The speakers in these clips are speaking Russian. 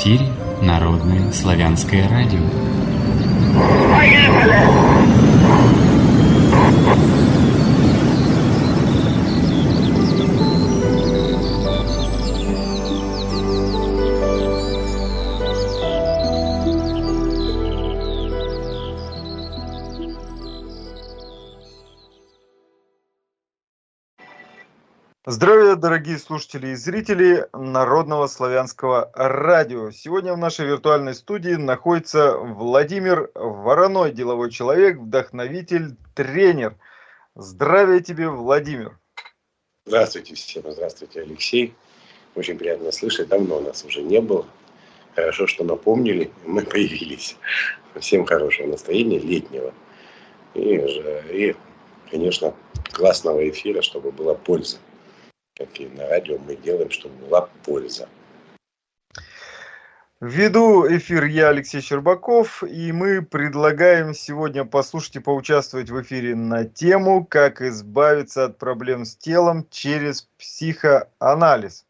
эфире Народное славянское радио. Здравия, дорогие слушатели и зрители Народного славянского радио. Сегодня в нашей виртуальной студии находится Владимир Вороной, деловой человек, вдохновитель, тренер. Здравия тебе, Владимир. Здравствуйте всем, здравствуйте, Алексей. Очень приятно слышать, давно нас уже не было. Хорошо, что напомнили, мы появились. Всем хорошего настроения, летнего. И, конечно, классного эфира, чтобы была польза. Как и на радио мы делаем, чтобы была польза. Веду эфир я, Алексей Щербаков, и мы предлагаем сегодня послушать и поучаствовать в эфире на тему «Как избавиться от проблем с телом через психоанализ».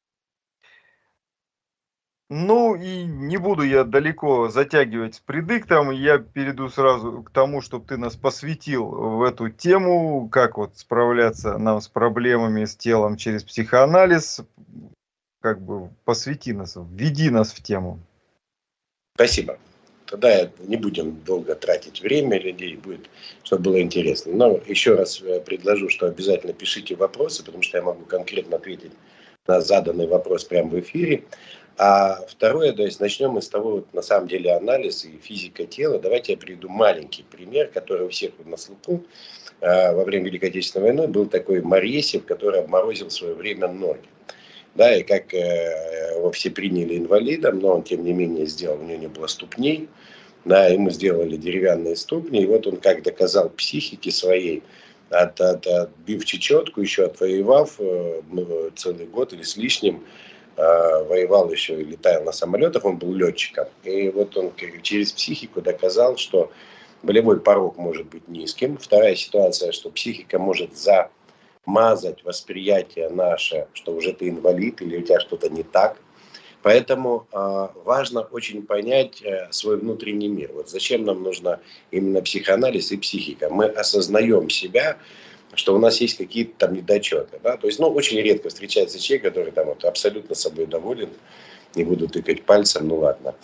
Ну и не буду я далеко затягивать с предиктом, я перейду сразу к тому, чтобы ты нас посвятил в эту тему, как вот справляться нам с проблемами с телом через психоанализ, как бы посвяти нас, введи нас в тему. Спасибо. Тогда не будем долго тратить время людей, будет, чтобы было интересно. Но еще раз предложу, что обязательно пишите вопросы, потому что я могу конкретно ответить на заданный вопрос прямо в эфире. А второе, то есть начнем мы с того, вот, на самом деле, анализ и физика тела. Давайте я приведу маленький пример, который у всех на слуху. Во время Великой Отечественной войны был такой Моресьев, который обморозил в свое время ноги. Да, и как его все приняли инвалидом, но он, тем не менее, сделал, у него не было ступней. Да, ему сделали деревянные ступни, и вот он как доказал психике своей, отбив чечетку, еще отвоевав целый год или с лишним, воевал еще и летал на самолетах, он был летчиком. И вот он через психику доказал, что болевой порог может быть низким. Вторая ситуация, что психика может замазать восприятие наше, что уже ты инвалид или у тебя что-то не так. Поэтому важно очень понять свой внутренний мир. Вот зачем нам нужно именно психоанализ и психика. Мы осознаем себя, что у нас есть какие-то там недочеты. Да? То есть, очень редко встречается человек, который там вот абсолютно собой доволен, не буду тыкать пальцем, ну ладно.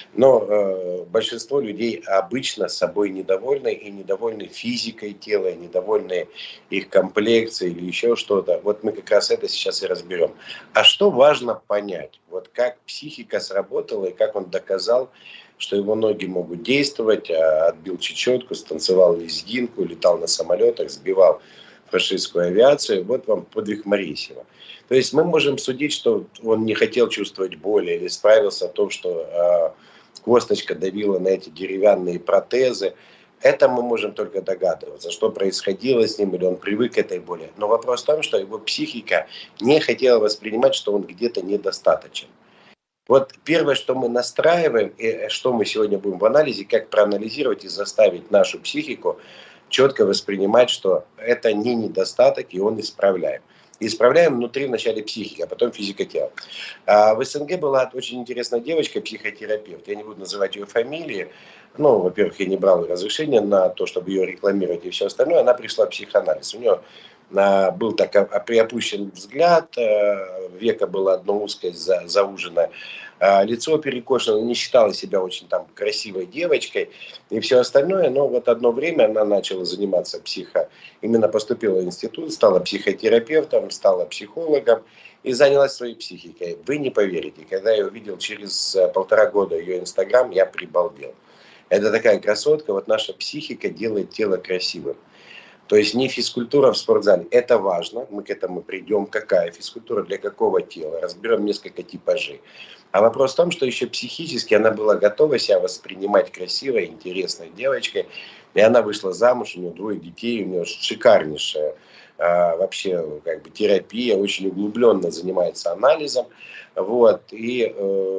Но большинство людей обычно собой недовольны, и недовольны физикой тела, и недовольны их комплекцией или еще что-то. Вот мы как раз это сейчас и разберем. А что важно понять? Вот как психика сработала, и как он доказал, что его ноги могут действовать, отбил чечетку, станцевал лезгинку, летал на самолетах, сбивал фашистскую авиацию. Вот вам подвиг Моресьева. То есть мы можем судить, что он не хотел чувствовать боли или справился о том, что косточка давила на эти деревянные протезы. Это мы можем только догадываться, что происходило с ним, или он привык к этой боли. Но вопрос в том, что его психика не хотела воспринимать, что он где-то недостаточен. Вот первое, что мы настраиваем, и что мы сегодня будем в анализе, как проанализировать и заставить нашу психику четко воспринимать, что это не недостаток, и он исправляем. Исправляем внутри вначале психики, а потом физика тела. В СНГ была очень интересная девочка, психотерапевт. Я не буду называть ее фамилии. Во-первых, я не брал разрешения на то, чтобы ее рекламировать и все остальное. Она пришла в психоанализ. У нее был так приопущен взгляд, веко было одно узкое, зауженное, лицо перекошено, не считала себя очень там красивой девочкой и все остальное. Но вот одно время она начала заниматься именно поступила в институт, стала психотерапевтом, стала психологом и занялась своей психикой. Вы не поверите, когда я увидел через 1,5 года ее инстаграм, я прибалдел. Это такая красотка, вот наша психика делает тело красивым. То есть не физкультура в спортзале. Это важно. Мы к этому придем. Какая физкультура, для какого тела. Разберем несколько типажей. А вопрос в том, что еще психически она была готова себя воспринимать красивой, интересной девочкой. И она вышла замуж, у нее 2 детей, у нее шикарнейшая вообще терапия, очень углубленно занимается анализом. Вот. И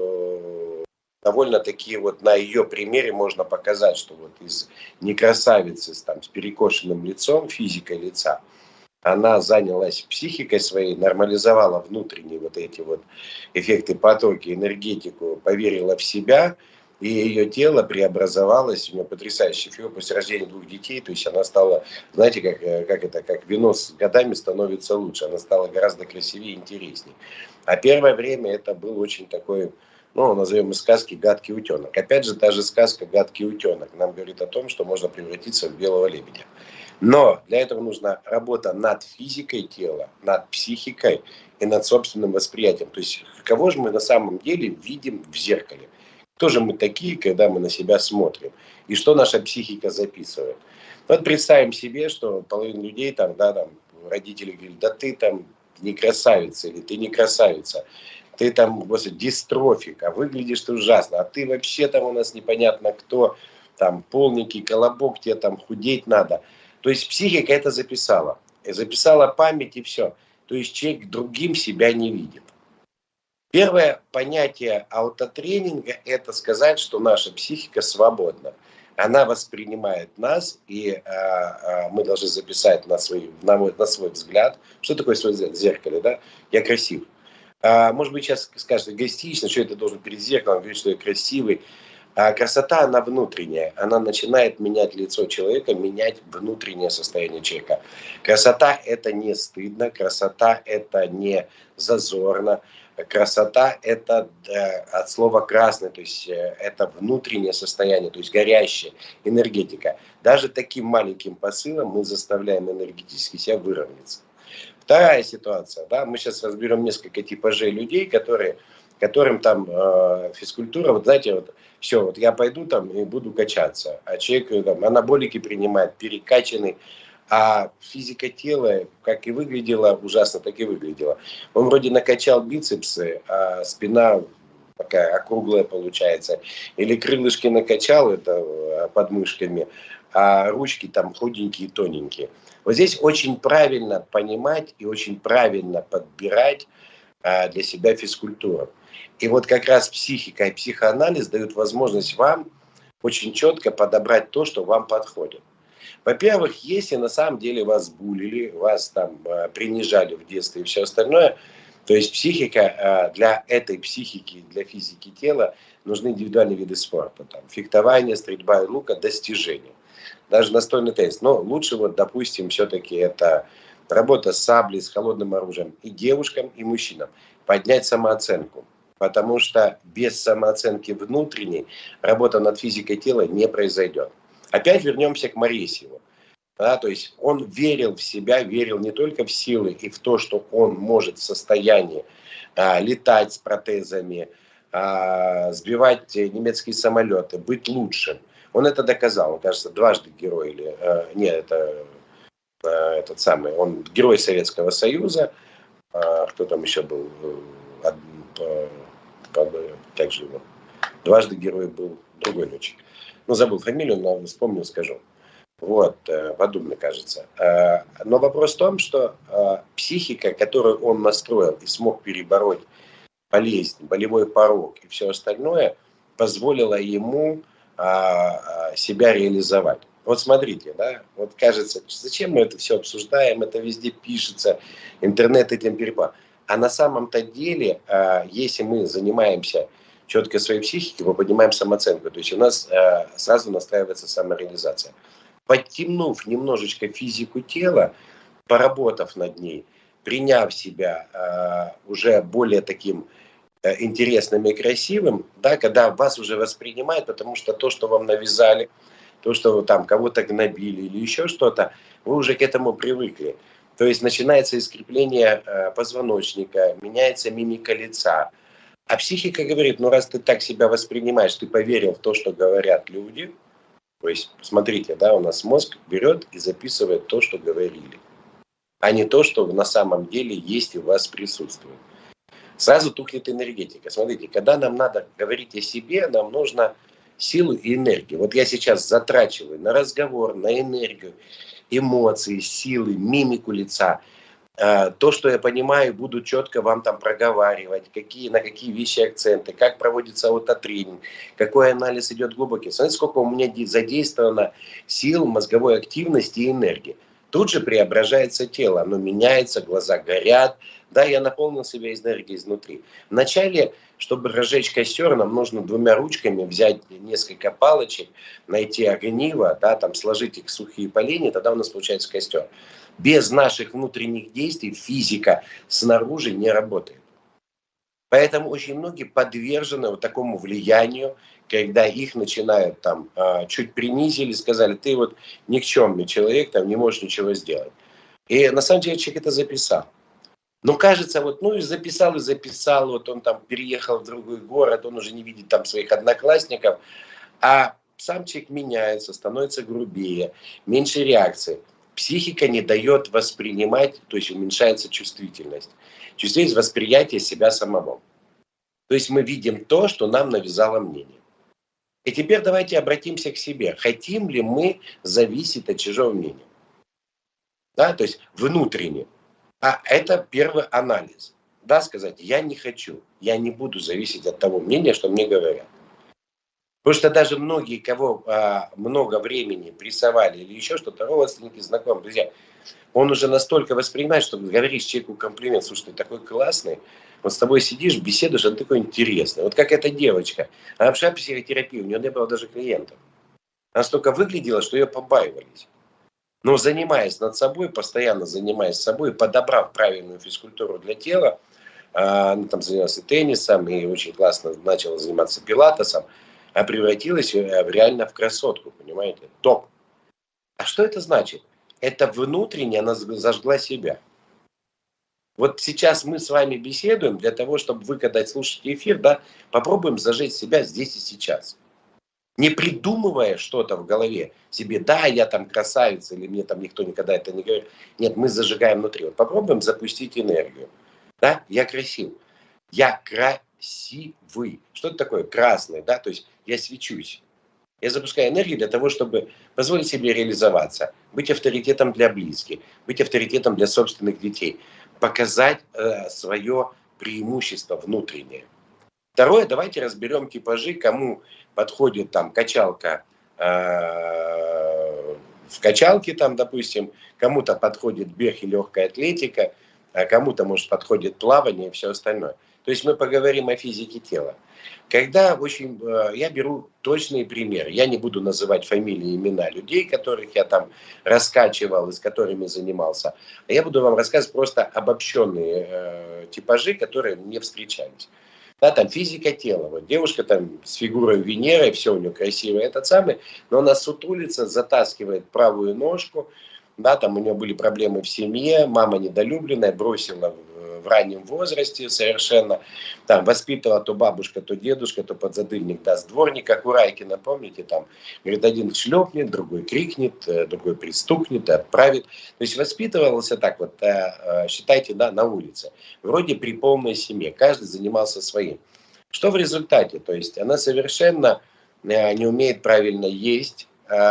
довольно-таки вот на ее примере можно показать, что вот из некрасавицы с перекошенным лицом, физикой лица, она занялась психикой своей, нормализовала внутренние вот эти вот эффекты, потоки, энергетику, поверила в себя, и ее тело преобразовалось, у нее потрясающий фигура после рождения 2 детей, то есть она стала, знаете, как вино с годами становится лучше, она стала гораздо красивее и интереснее. А первое время это был очень такой, ну, назовем из сказки «Гадкий утенок». Опять же, та же сказка «Гадкий утенок» нам говорит о том, что можно превратиться в белого лебедя. Но для этого нужна работа над физикой тела, над психикой и над собственным восприятием. То есть, кого же мы на самом деле видим в зеркале? Кто же мы такие, когда мы на себя смотрим? И что наша психика записывает? Вот представим себе, что половина людей, там, родители говорят, да ты там не красавица или ты не красавица. Ты там, господи, дистрофик, а выглядишь ты ужасно. А ты вообще там у нас непонятно кто, там полненький колобок, тебе там худеть надо. То есть психика это записала. И записала память и все. То есть человек другим себя не видит. Первое понятие аутотренинга – это сказать, что наша психика свободна. Она воспринимает нас, и мы должны записать на свой взгляд. Что такое свой взгляд в зеркале? Да? Я красив. Может быть, сейчас скажете эгоистично, что это должен перед зеркалом говорить, что я красивый. А красота, она внутренняя. Она начинает менять лицо человека, менять внутреннее состояние человека. Красота – это не стыдно, красота – это не зазорно. Красота – это от слова «красный», то есть это внутреннее состояние, то есть горящая энергетика. Даже таким маленьким посылом мы заставляем энергетически себя выровняться. Вторая ситуация, да, мы сейчас разберем несколько типажей людей, которым там физкультура, вот знаете, вот все, вот я пойду там и буду качаться, а человек там анаболики принимает, перекачанный, а физика тела, как и выглядела ужасно, так и выглядела. Он вроде накачал бицепсы, а спина такая округлая получается, или крылышки накачал это под мышками, а ручки там худенькие, тоненькие. Вот здесь очень правильно понимать и очень правильно подбирать для себя физкультуру. И вот как раз психика и психоанализ дают возможность вам очень четко подобрать то, что вам подходит. Во-первых, если на самом деле вас булили, вас там принижали в детстве и все остальное, то есть психика, для этой психики, для физики тела нужны индивидуальные виды спорта. Там, фехтование, стрельба и лука, достижения. Даже настольный теннис. Но лучше, вот, допустим, все-таки это работа с саблей, с холодным оружием и девушкам, и мужчинам. Поднять самооценку. Потому что без самооценки внутренней работа над физикой тела не произойдет. Опять вернемся к Моресьеву. Да, то есть он верил в себя, верил не только в силы и в то, что он может в состоянии летать с протезами, сбивать немецкие самолеты, быть лучшим. Он это доказал, он, кажется, дважды герой, или этот самый, он герой Советского Союза, кто там еще был, как же его, дважды герой был другой летчик. Ну, забыл фамилию, но вспомнил, скажу. Вот, подобно, кажется. Но вопрос в том, что психика, которую он настроил и смог перебороть болезнь, болевой порог и все остальное, позволила ему себя реализовать. Вот смотрите, да, вот кажется, зачем мы это все обсуждаем, это везде пишется, интернет этим переполнен. А на самом-то деле, если мы занимаемся четко своей психикой, мы поднимаем самооценку, то есть у нас сразу настраивается самореализация. Подтянув немножечко физику тела, поработав над ней, приняв себя уже более таким интересным и красивым, да, когда вас уже воспринимают, потому что то, что вам навязали, то, что вы там кого-то гнобили или еще что-то, вы уже к этому привыкли. То есть начинается искривление позвоночника, меняется мимика лица. А психика говорит, ну раз ты так себя воспринимаешь, ты поверил в то, что говорят люди. То есть, смотрите, да, у нас мозг берет и записывает то, что говорили, а не то, что на самом деле есть и у вас присутствует. Сразу тухнет энергетика. Смотрите, когда нам надо говорить о себе, нам нужно силу и энергию. Вот я сейчас затрачиваю на разговор, на энергию, эмоции, силы, мимику лица. То, что я понимаю, буду четко вам там проговаривать, на какие вещи акценты, как проводится аутотренинг, какой анализ идет глубокий. Смотрите, сколько у меня задействовано сил, мозговой активности и энергии. Тут же преображается тело, оно меняется, глаза горят. Да, я наполнил себя энергией изнутри. Вначале, чтобы разжечь костер, нам нужно 2 ручками взять несколько палочек, найти огниво, да, там сложить их в сухие поленья, тогда у нас получается костер. Без наших внутренних действий физика снаружи не работает. Поэтому очень многие подвержены вот такому влиянию, когда их начинают там чуть принизили, сказали, ты вот никчемный человек, там не можешь ничего сделать. И на самом деле человек это записал. Но кажется, вот, ну и записал, вот он там переехал в другой город, он уже не видит там своих одноклассников, а сам человек меняется, становится грубее, меньше реакции. Психика не дает воспринимать, то есть уменьшается чувствительность. Чувствительность восприятия себя самого. То есть мы видим то, что нам навязало мнение. И теперь давайте обратимся к себе. Хотим ли мы зависеть от чужого мнения? Да, то есть внутренне. А это первый анализ. Да, сказать, я не хочу, я не буду зависеть от того мнения, что мне говорят. Потому что даже многие, кого много времени прессовали или еще что-то, родственники, знакомые, друзья, он уже настолько воспринимает, что говоришь человеку комплимент, слушай, ты такой классный, вот с тобой сидишь, беседуешь, он такой интересный. Вот как эта девочка, она пошла в психотерапию, у нее не было даже клиентов. Она столько выглядела, что ее побаивались. Но занимаясь над собой, постоянно занимаясь собой, подобрав правильную физкультуру для тела, она там занималась и теннисом, и очень классно начала заниматься пилатесом, а превратилась реально в красотку, понимаете? Топ. А что это значит? Это внутренне она зажгла себя. Вот сейчас мы с вами беседуем для того, чтобы вы, когда слушаете эфир, да, попробуем зажечь себя здесь и сейчас. Не придумывая что-то в голове себе, да, я там красавица, или мне там никто никогда это не говорит. Нет, мы зажигаем внутри. Вот попробуем запустить энергию. Да, я красив. Я красивый. Что это такое? Красный, да, то есть я свечусь. Я запускаю энергию для того, чтобы позволить себе реализоваться, быть авторитетом для близких, быть авторитетом для собственных детей, показать свое преимущество внутреннее. Второе, давайте разберем типажи, кому подходит там качалка в качалке, там, допустим, кому-то подходит бег и легкая атлетика, а кому-то, может, подходит плавание и все остальное. То есть мы поговорим о физике тела. Когда я беру точные примеры, я не буду называть фамилии, имена людей, которых я там раскачивал и с которыми занимался, а я буду вам рассказывать просто обобщенные типажи, которые мне встречались. Да, там физика тела. Вот девушка там с фигурой Венеры, все у нее красиво, этот самый, но она сутулится, затаскивает правую ножку. Да, там у нее были проблемы в семье, мама недолюбленная, бросила в раннем возрасте совершенно. Там воспитывала то бабушка, то дедушка, то подзадыльник даст дворник, как у Райкина, помните, там, говорит, один шлепнет, другой крикнет, другой пристукнет и отправит. То есть воспитывался так вот, считайте, да, на улице. Вроде при полной семье, каждый занимался своим. Что в результате? То есть она совершенно не умеет правильно есть,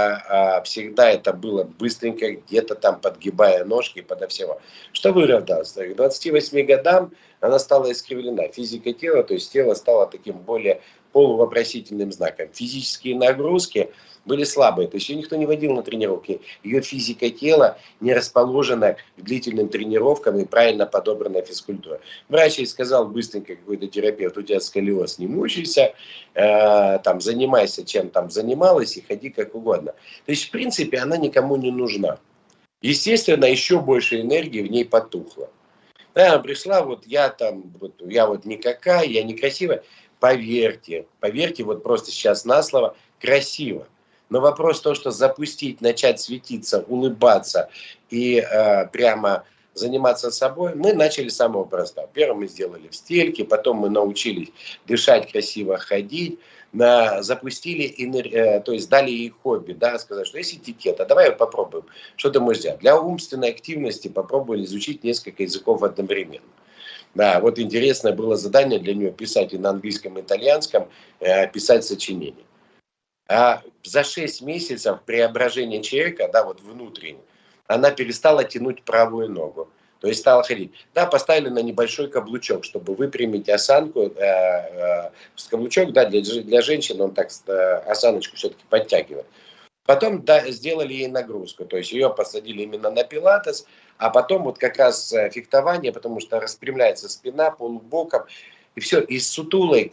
всегда это было быстренько, где-то там подгибая ножки подо всего. Что выравнялось? К 28 годам она стала искривлена. Физика тела, то есть тело стало таким более полувопросительным знаком. Физические нагрузки были слабые, то есть ее никто не водил на тренировки. Ее физика тела не расположена к длительным тренировкам и правильно подобранная физкультура. Врач ей сказал быстренько, какой-то терапевт, у тебя сколиоз, не мучайся, там, занимайся чем там занималась и ходи как угодно. То есть в принципе она никому не нужна. Естественно, еще больше энергии в ней потухло. Да, она пришла, вот я вот никакая, я некрасивая. Поверьте, вот просто сейчас на слово, красиво. Но вопрос то, что запустить, начать светиться, улыбаться и прямо заниматься собой, мы начали с самого простого. Первым мы сделали в стельке, потом мы научились дышать, красиво ходить, запустили, то есть дали ей хобби, да, сказать, что есть этикет, а давай попробуем, что ты можешь сделать. Для умственной активности попробовали изучить несколько языков одновременно. Да, вот интересное было задание для нее писать и на английском, и итальянском, писать сочинение. А за 6 месяцев преображения человека, да, вот внутренне, она перестала тянуть правую ногу. То есть стала ходить. Да, поставили на небольшой каблучок, чтобы выпрямить осанку. Каблучок, да, для женщин он так осаночку все-таки подтягивает. Потом сделали ей нагрузку, то есть ее посадили именно на пилатес, а потом вот как раз фехтование, потому что распрямляется спина полубоком, и все, из сутулой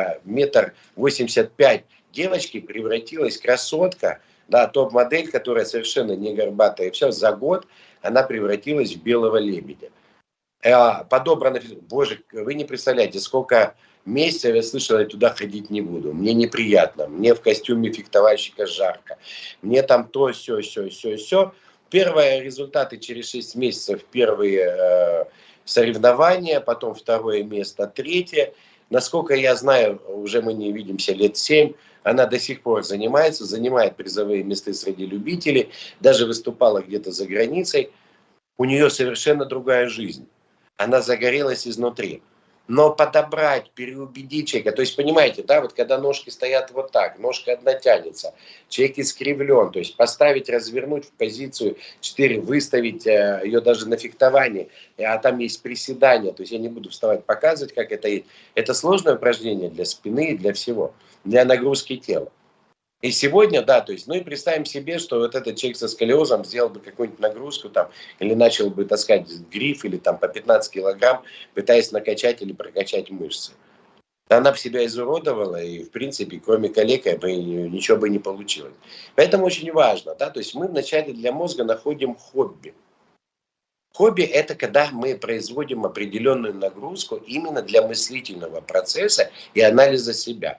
1,85 м девочки превратилась красотка, да, топ-модель, которая совершенно не горбатая, и все, за год она превратилась в белого лебедя. Подобрано, боже, вы не представляете, сколько месяцев я слышал, я туда ходить не буду, мне неприятно, мне в костюме фехтовальщика жарко, мне там то, все. Первые результаты через 6 месяцев, первые соревнования, потом второе место, третье. Насколько я знаю, уже мы не видимся лет 7, она до сих пор занимает призовые места среди любителей, даже выступала где-то за границей. У нее совершенно другая жизнь. Она загорелась изнутри. Но подобрать, переубедить человека, то есть, понимаете, да, вот когда ножки стоят вот так, ножка одна тянется, человек искривлен, то есть поставить, развернуть в позицию 4, выставить ее даже на фехтовании, а там есть приседания, то есть я не буду вставать, показывать, как это есть. Это сложное упражнение для спины и для всего, для нагрузки тела. И сегодня, да, то есть, ну и представим себе, что вот этот человек со сколиозом сделал бы какую-нибудь нагрузку там, или начал бы таскать гриф, или там по 15 килограмм, пытаясь накачать или прокачать мышцы. Она бы себя изуродовала, и в принципе, кроме калеки, ничего бы не получилось. Поэтому очень важно, да, то есть мы вначале для мозга находим хобби. Хобби – это когда мы производим определенную нагрузку именно для мыслительного процесса и анализа себя.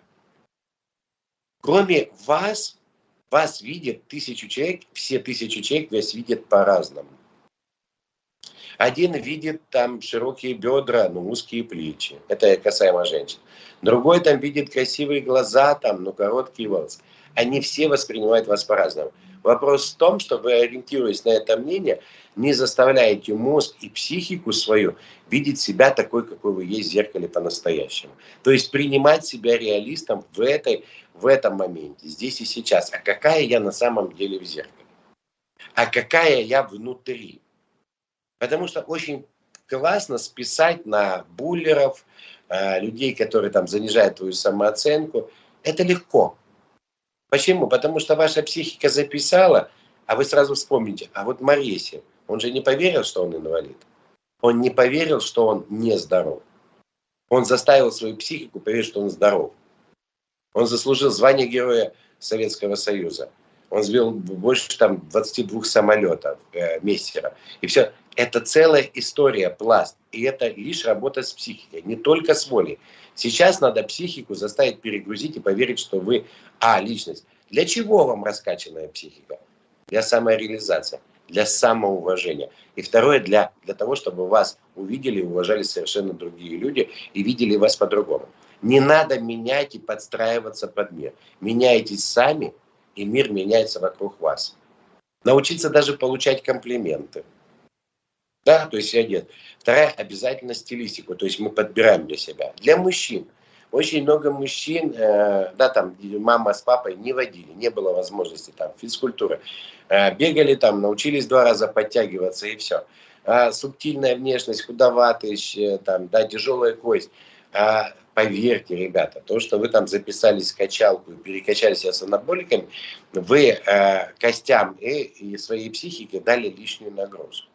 Кроме вас видят 1000 человек, все 1000 человек вас видят по-разному. Один видит там широкие бедра, но узкие плечи. Это касаемо женщин. Другой там видит красивые глаза, там, но короткие волосы. Они все воспринимают вас по-разному. Вопрос в том, что вы, ориентируясь на это мнение, не заставляете мозг и психику свою видеть себя такой, какой вы есть в зеркале по-настоящему. То есть принимать себя реалистом в этом моменте, здесь и сейчас. А какая я на самом деле в зеркале? А какая я внутри? Потому что очень классно списать на буллеров, людей, которые там занижают твою самооценку. Это легко. Почему? Потому что ваша психика записала, а вы сразу вспомните, а вот Моресев, он же не поверил, что он инвалид. Он не поверил, что он нездоров. Он заставил свою психику поверить, что он здоров. Он заслужил звание Героя Советского Союза. Он сбил больше там 22 самолетов мессера. И все. Это целая история, пласт. И это лишь работа с психикой, не только с волей. Сейчас надо психику заставить перегрузить и поверить, что вы личность. Для чего вам раскачанная психика? Для самореализации, для самоуважения. И второе, для того, чтобы вас увидели и уважали совершенно другие люди и видели вас по-другому. Не надо менять и подстраиваться под мир. Меняйтесь сами, и мир меняется вокруг вас. Научиться даже получать комплименты. Да, то есть одет. Вторая, обязательно стилистику, то есть мы подбираем для себя. Для мужчин. Очень много мужчин, да, там мама с папой не водили, не было возможности там физкультуры. Бегали там, научились 2 раза подтягиваться и все. Субтильная внешность, худоватый, там, да, тяжелая кость. Поверьте, ребята, то, что вы там записались в качалку и перекачали себя с анаболиками, вы костям и своей психике дали лишнюю нагрузку.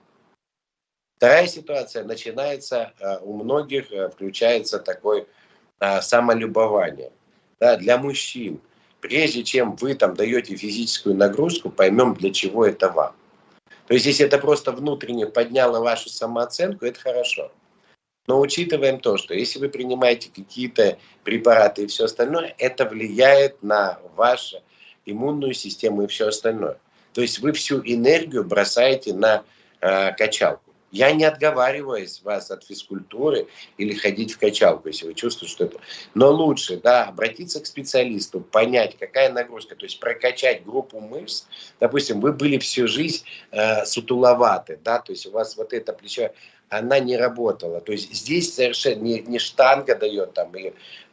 Вторая ситуация начинается, у многих включается такое самолюбование. Да, для мужчин, прежде чем вы там даете физическую нагрузку, поймем, для чего это вам. То есть, если это просто внутренне подняло вашу самооценку, это хорошо. Но учитываем то, что если вы принимаете какие-то препараты и все остальное, это влияет на вашу иммунную систему и все остальное. То есть вы всю энергию бросаете на качалку. Я не отговариваюсь вас от физкультуры или ходить в качалку, если вы чувствуете, что это. Но лучше, да, обратиться к специалисту, понять, какая нагрузка, то есть прокачать группу мышц. Допустим, вы были всю жизнь сутуловаты, да, то есть у вас вот это плечо, она не работала. То есть здесь совершенно не штанга дает там и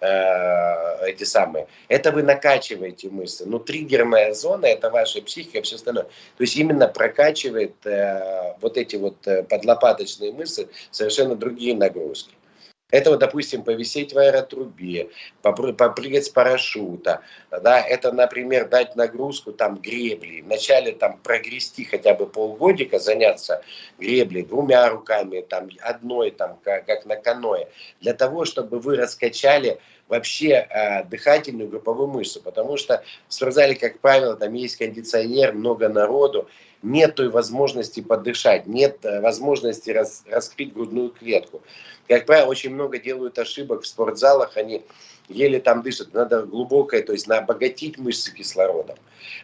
эти самые. Это вы накачиваете мышцы. Но триггерная зона, это ваша психика и все остальное. То есть именно прокачивает вот эти вот подлопаточные мышцы совершенно другие нагрузки. Это вот, допустим, повисеть в аэротрубе, попрыгать с парашюта, да, это, например, дать нагрузку там гребли, вначале там прогрести хотя бы полгодика, заняться греблей 2 руками, там одной, там, как на каное, для того, чтобы вы раскачали вообще дыхательную групповую мышцу, потому что в спортзале, как правило, там есть кондиционер, много народу, нет той возможности подышать, нет возможности раскрыть грудную клетку. Как правило, очень много делают ошибок в спортзалах, они еле там дышат. Надо глубокое, то есть обогатить мышцы кислородом,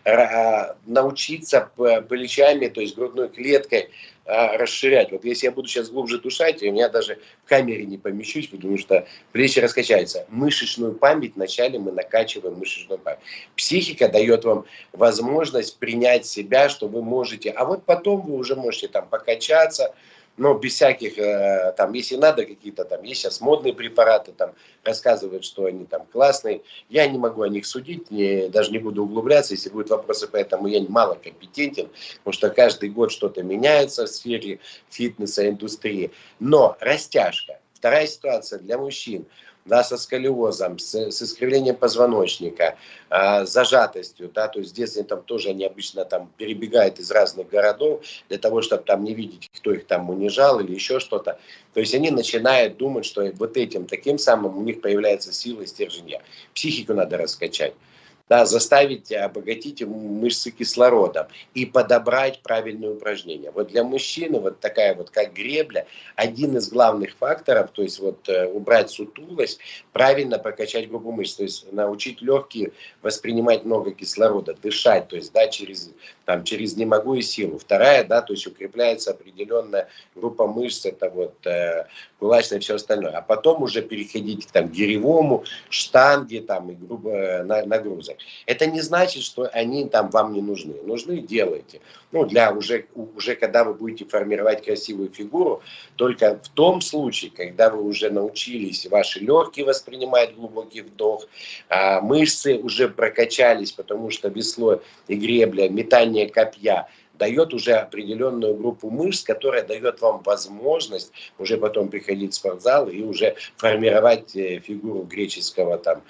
научиться плечами, то есть грудной клеткой расширять. Вот если я буду сейчас глубже дышать, я меня даже в камере не помещусь, потому что плечи раскачаются. Мышечную память вначале мы накачиваем мышечную память. Психика дает вам возможность принять себя, что вы можете, а вот потом вы уже можете там покачаться, но без всяких, там, если надо, какие-то там, есть сейчас модные препараты, там, рассказывают, что они там классные. Я не могу о них судить, даже не буду углубляться, если будут вопросы, поэтому я мало компетентен, потому что каждый год что-то меняется в сфере фитнеса, индустрии. Но растяжка, вторая ситуация для мужчин, да, со сколиозом, с искривлением позвоночника, зажатостью, да, то есть в детстве там тоже они обычно там перебегают из разных городов для того, чтобы там не видеть, кто их там унижал или еще что-то. То есть они начинают думать, что вот этим таким самым у них появляется сила и стержень. Психику надо раскачать. Да, заставить обогатить мышцы кислородом и подобрать правильные упражнения. Вот для мужчины вот такая вот как гребля, один из главных факторов, то есть вот убрать сутулость, правильно прокачать группу мышц, то есть научить легкие воспринимать много кислорода, дышать, то есть да, через не могу и силу. Вторая, да, то есть укрепляется определенная группа мышц, это вот кулачная и все остальное. А потом уже переходить к гиревому, штанге там, и грубо нагрузок. Это не значит, что они там вам не нужны. Нужны, делайте. Ну, для уже когда вы будете формировать красивую фигуру, только в том случае, когда вы уже научились ваши легкие воспринимать глубокий вдох, мышцы уже прокачались, потому что весло и гребля, метание копья дает уже определенную группу мышц, которая дает вам возможность уже потом приходить в спортзал и уже формировать фигуру греческого там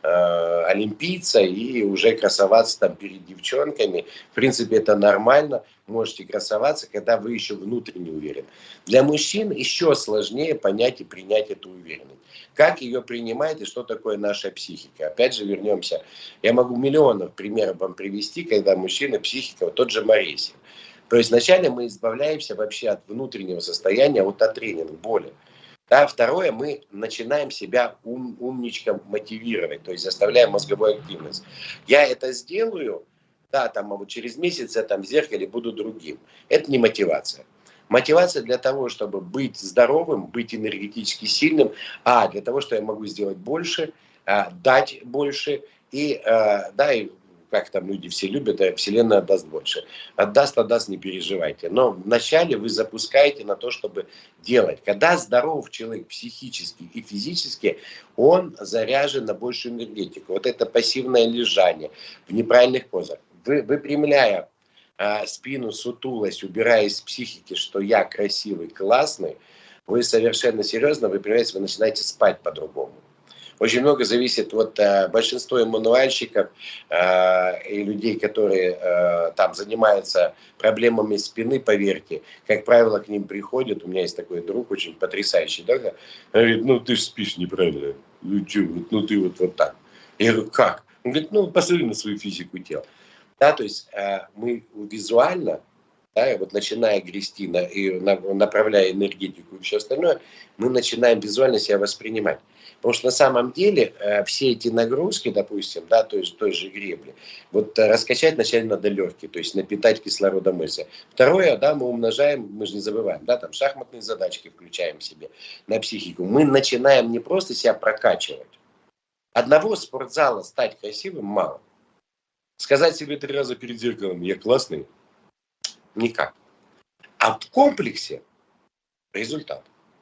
олимпийца и уже красоваться там перед девчонками. В принципе, это нормально. Можете красоваться, когда вы еще внутренне уверены. Для мужчин еще сложнее понять и принять эту уверенность. Как ее принимать и что такое наша психика? Опять же, вернемся. Я могу миллионов примеров вам привести, когда мужчина, психика, вот тот же Моресьев. То есть вначале мы избавляемся вообще от внутреннего состояния, вот от тренинга, боли. Да, второе, мы начинаем себя умничком мотивировать, то есть заставляем мозговую активность. Я это сделаю, да, там, а вот через месяц я там в зеркале буду другим. Это не мотивация. Мотивация для того, чтобы быть здоровым, быть энергетически сильным, для того, что я могу сделать больше, дать больше, и как там люди все любят, Вселенная отдаст больше. Отдаст, не переживайте. Но вначале вы запускаете на то, чтобы делать. Когда здоров человек психически и физически, он заряжен на большую энергетику. Вот это пассивное лежание в неправильных позах. Выпрямляя спину, сутулость, убирая из психики, что я красивый, классный, вы совершенно серьезно выпрямляетесь, вы начинаете спать по-другому. Очень много зависит от большинства мануальщиков и людей, которые там занимаются проблемами спины, поверьте, как правило, к ним приходят, у меня есть такой друг, очень потрясающий, да, он говорит, ты же спишь неправильно, ты вот так. Я говорю, как? Он говорит, посмотри на свою физику тела. Да, то есть мы визуально, да, вот начиная грести и направляя энергетику и все остальное, мы начинаем визуально себя воспринимать. Потому что на самом деле все эти нагрузки, допустим, да, той же гребли, вот раскачать вначале надо легкие, то есть напитать кислородом мышцы. Второе, да, мы умножаем, мы же не забываем, да, там шахматные задачки включаем себе на психику. Мы начинаем не просто себя прокачивать. Одного спортзала стать красивым мало. Сказать себе 3 раза перед зеркалом «я классный» никак. А в комплексе результат.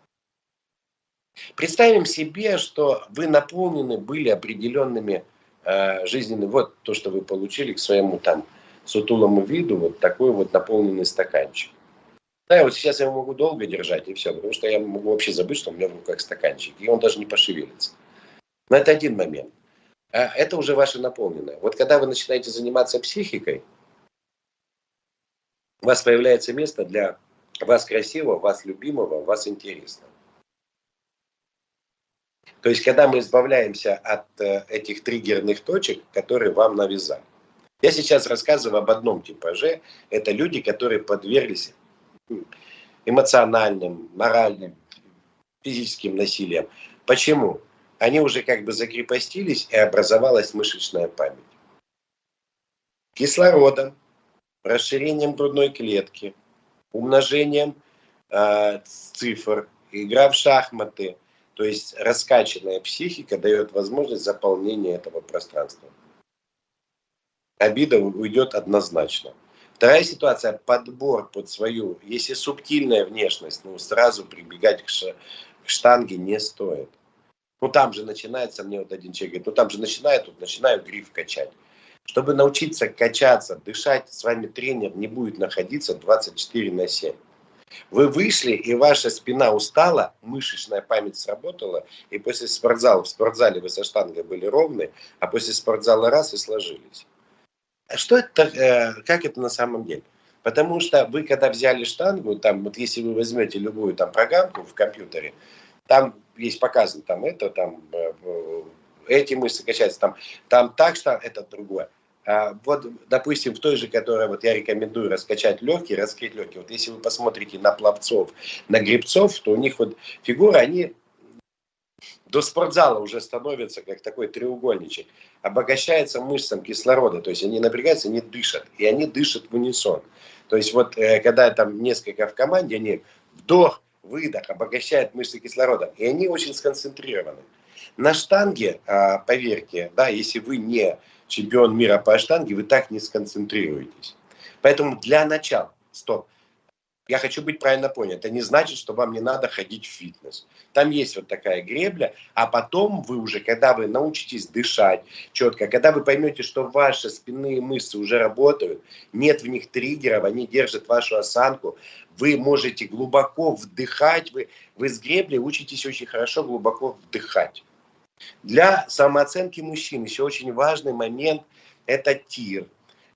Представим себе, что вы наполнены были определенными жизненными, вот то, что вы получили к своему там сутулому виду, вот такой вот наполненный стаканчик. Да, вот сейчас я могу долго держать, и все, потому что я могу вообще забыть, что у меня в руках стаканчик, и он даже не пошевелится. Но это один момент. А это уже ваше наполненное. Вот когда вы начинаете заниматься психикой, у вас появляется место для вас красивого, вас любимого, вас интересного. То есть, когда мы избавляемся от этих триггерных точек, которые вам навязали. Я сейчас рассказываю об одном типаже. Это люди, которые подверглись эмоциональным, моральным, физическим насилием. Почему? Они уже как бы закрепостились, и образовалась мышечная память. Кислородом, расширением грудной клетки, умножением цифр, игра в шахматы, то есть раскачанная психика дает возможность заполнения этого пространства. Обида уйдет однозначно. Вторая ситуация – подбор под свою. Если субтильная внешность, сразу прибегать к штанге не стоит. Там же начинается, мне вот один человек говорит, там же начинаю гриф качать. Чтобы научиться качаться, дышать, с вами тренер не будет находиться 24/7. Вы вышли, и ваша спина устала, мышечная память сработала, и после спортзала, в спортзале вы со штангой были ровны, а после спортзала раз и сложились. А что это, как это на самом деле? Потому что вы, когда взяли штангу, вот если вы возьмете любую программку в компьютере, там есть показано, эти мышцы качаются, там так, что это другое. Вот, допустим, в той же, которой я рекомендую раскачать легкие, раскрыть легкие. Вот если вы посмотрите на пловцов, на гребцов, то у них фигуры, они до спортзала уже становятся как такой треугольничек. Обогащается мышцам кислорода, то есть они напрягаются, они дышат, и они дышат в унисон. То есть когда несколько в команде, они вдох, выдох, обогащают мышцы кислородом, и они очень сконцентрированы. На штанге, поверьте, если вы не чемпион мира по штанге, вы так не сконцентрируетесь. Поэтому для начала, я хочу быть правильно понят, это не значит, что вам не надо ходить в фитнес. Там есть такая гребля, а потом вы уже, когда вы научитесь дышать четко, когда вы поймете, что ваши спинные мышцы уже работают, нет в них триггеров, они держат вашу осанку, вы можете глубоко вдыхать, вы с греблей учитесь очень хорошо глубоко вдыхать. Для самооценки мужчин еще очень важный момент – это тир.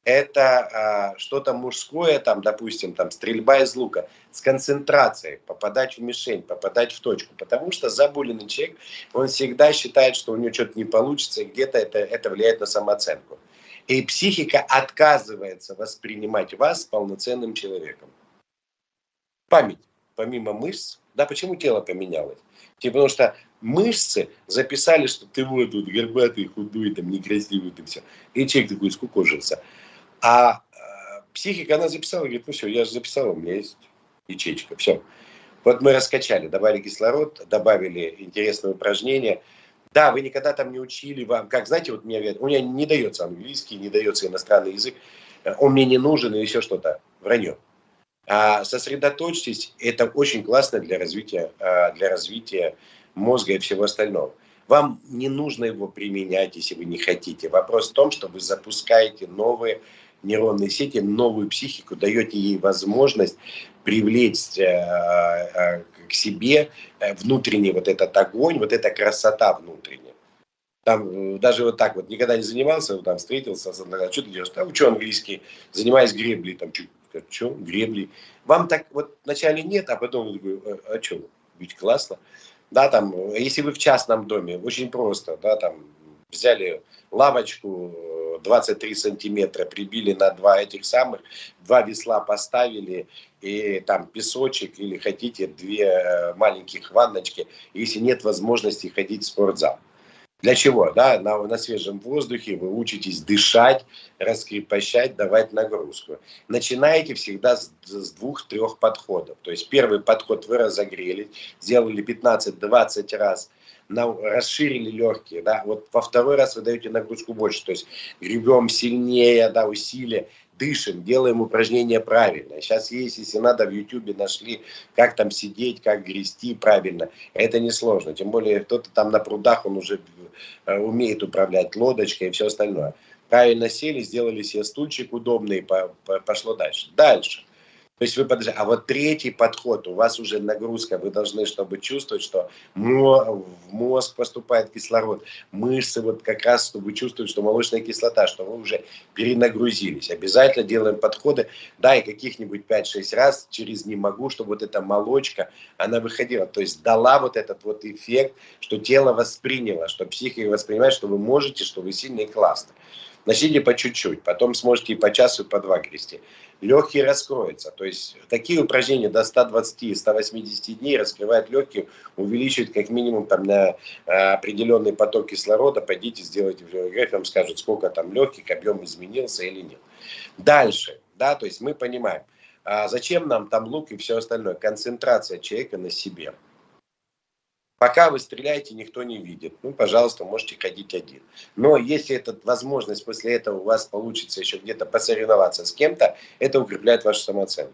Это что-то мужское, допустим, стрельба из лука, с концентрацией, попадать в мишень, попадать в точку. Потому что забуленный человек, он всегда считает, что у него что-то не получится, и где-то это влияет на самооценку. И психика отказывается воспринимать вас полноценным человеком. Память, помимо мышц, почему тело поменялось? Потому что мышцы записали, что ты горбатый, худой, некрасивый, все. И человек такой скукожился. А психика, она записала, говорит, все, я же записала, у меня есть ячейка, все. Вот мы раскачали, добавили кислород, добавили интересные упражнения. Да, вы никогда не учили вам, как, знаете, мне говорят, у меня не дается английский, не дается иностранный язык, он мне не нужен или еще что-то, вранье. Сосредоточьтесь, это очень классно для развития мозга и всего остального. Вам не нужно его применять, если вы не хотите. Вопрос в том, что вы запускаете новые нейронные сети, новую психику, даете ей возможность привлечь к себе внутренний этот огонь, эта красота внутренняя. Даже никогда не занимался, встретился, что ты делаешь? Учу английский, занимаюсь греблей, что, гребли. Вам вначале нет, а потом вы такой, а что, ведь классно. Если вы в частном доме, очень просто, взяли лавочку 23 сантиметра, прибили на два весла поставили, и песочек, или хотите 2 маленьких ванночки, если нет возможности ходить в спортзал. Для чего? На свежем воздухе вы учитесь дышать, раскрепощать, давать нагрузку. Начинаете всегда с 2-3 подходов. То есть первый подход вы разогрели, сделали 15-20 раз, расширили легкие. Во второй раз вы даете нагрузку больше. То есть гребем сильнее, усилие. Дышим, делаем упражнения правильно. Сейчас есть, если надо, в Ютубе нашли, как сидеть, как грести правильно. Это несложно. Тем более, кто-то на прудах, он уже умеет управлять лодочкой и все остальное. Правильно сели, сделали себе стульчик удобный, пошло дальше. Дальше. То есть вы подождите, а вот третий подход, у вас уже нагрузка, вы должны, чтобы чувствовать, что в мозг поступает кислород, мышцы вот как раз, чтобы чувствовать, что молочная кислота, что вы уже перенагрузились. Обязательно делаем подходы, да, и каких-нибудь 5-6 раз через «не могу», чтобы вот эта молочка, она выходила, то есть дала вот этот вот эффект, что тело восприняло, что психика воспринимает, что вы можете, что вы сильный и классный. Начните по чуть-чуть, потом сможете и по часу, и по 2 грести. Легкие раскроются. То есть такие упражнения до 120-180 дней раскрывают легкие, увеличивают как минимум там, на определенный поток кислорода. Пойдите, сделайте флюорографию, вам скажут, сколько там легких, объем изменился или нет. Дальше, да, то есть мы понимаем, зачем нам там лук и все остальное. Концентрация человека на себе. Пока вы стреляете, никто не видит. Ну, пожалуйста, можете ходить один. Но если эта возможность после этого у вас получится еще где-то посоревноваться с кем-то, это укрепляет вашу самооценку.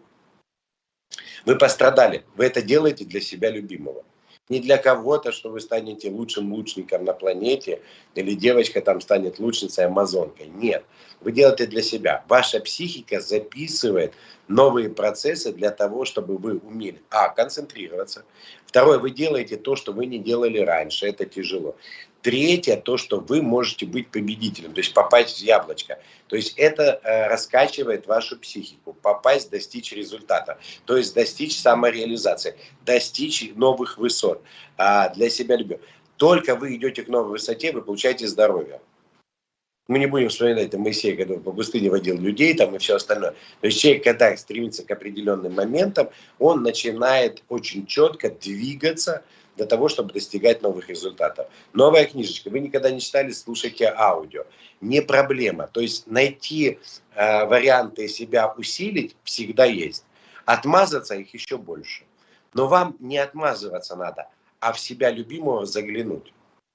Вы пострадали. Вы это делаете для себя любимого. Не для кого-то, что вы станете лучшим лучником на планете, или девочка там станет лучницей амазонкой. Нет. Вы делаете для себя. Ваша психика записывает новые процессы для того, чтобы вы умели, концентрироваться. Второе, вы делаете то, что вы не делали раньше. Это тяжело. Третье, то, что вы можете быть победителем, то есть попасть в яблочко. То есть это раскачивает вашу психику, попасть, достичь результата. То есть достичь самореализации, достичь новых высот для себя любимого. Только вы идете к новой высоте, вы получаете здоровье. Мы не будем вспоминать Моисея, когда он по пустыне водил людей там и все остальное. То есть человек, когда стремится к определенным моментам, он начинает очень четко двигаться для того, чтобы достигать новых результатов. Новая книжечка. Вы никогда не читали, слушайте аудио. Не проблема. То есть найти варианты себя усилить всегда есть. Отмазаться их еще больше. Но вам не отмазываться надо, а в себя любимого заглянуть.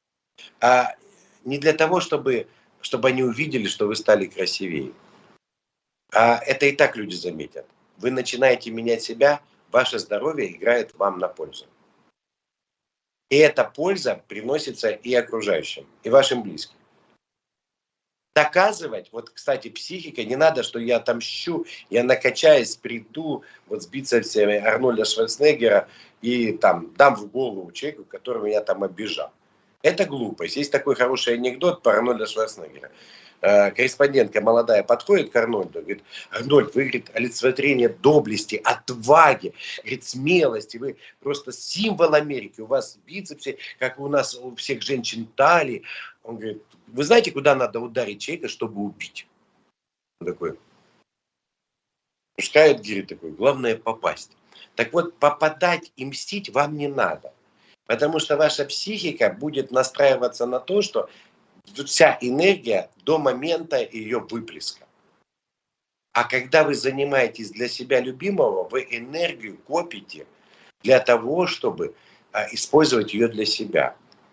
Не для того, чтобы они увидели, что вы стали красивее. Это и так люди заметят. Вы начинаете менять себя, ваше здоровье играет вам на пользу. И эта польза приносится и окружающим, и вашим близким. Доказывать, вот, кстати, психика, не надо, что я отомщу, я накачаюсь, приду вот с бицепсами Арнольда Шварценеггера и там дам в голову человеку, который меня там обижал. Это глупость. Есть такой хороший анекдот про Арнольда Шварценеггера. Корреспондентка молодая подходит к Арнольду, говорит: Арнольд, вы, говорит, олицетворение доблести, отваги, говорит, смелости, вы просто символ Америки, у вас бицепсы, как у нас у всех женщин талии. Он говорит: вы знаете, куда надо ударить человека, чтобы убить? Он такой пускает гири такой: главное попасть. Так вот, попадать и мстить вам не надо. Потому что ваша психика будет настраиваться на то, что вся энергия до момента ее выплеска. А когда вы занимаетесь для себя любимого, вы энергию копите для того, чтобы использовать ее для себя.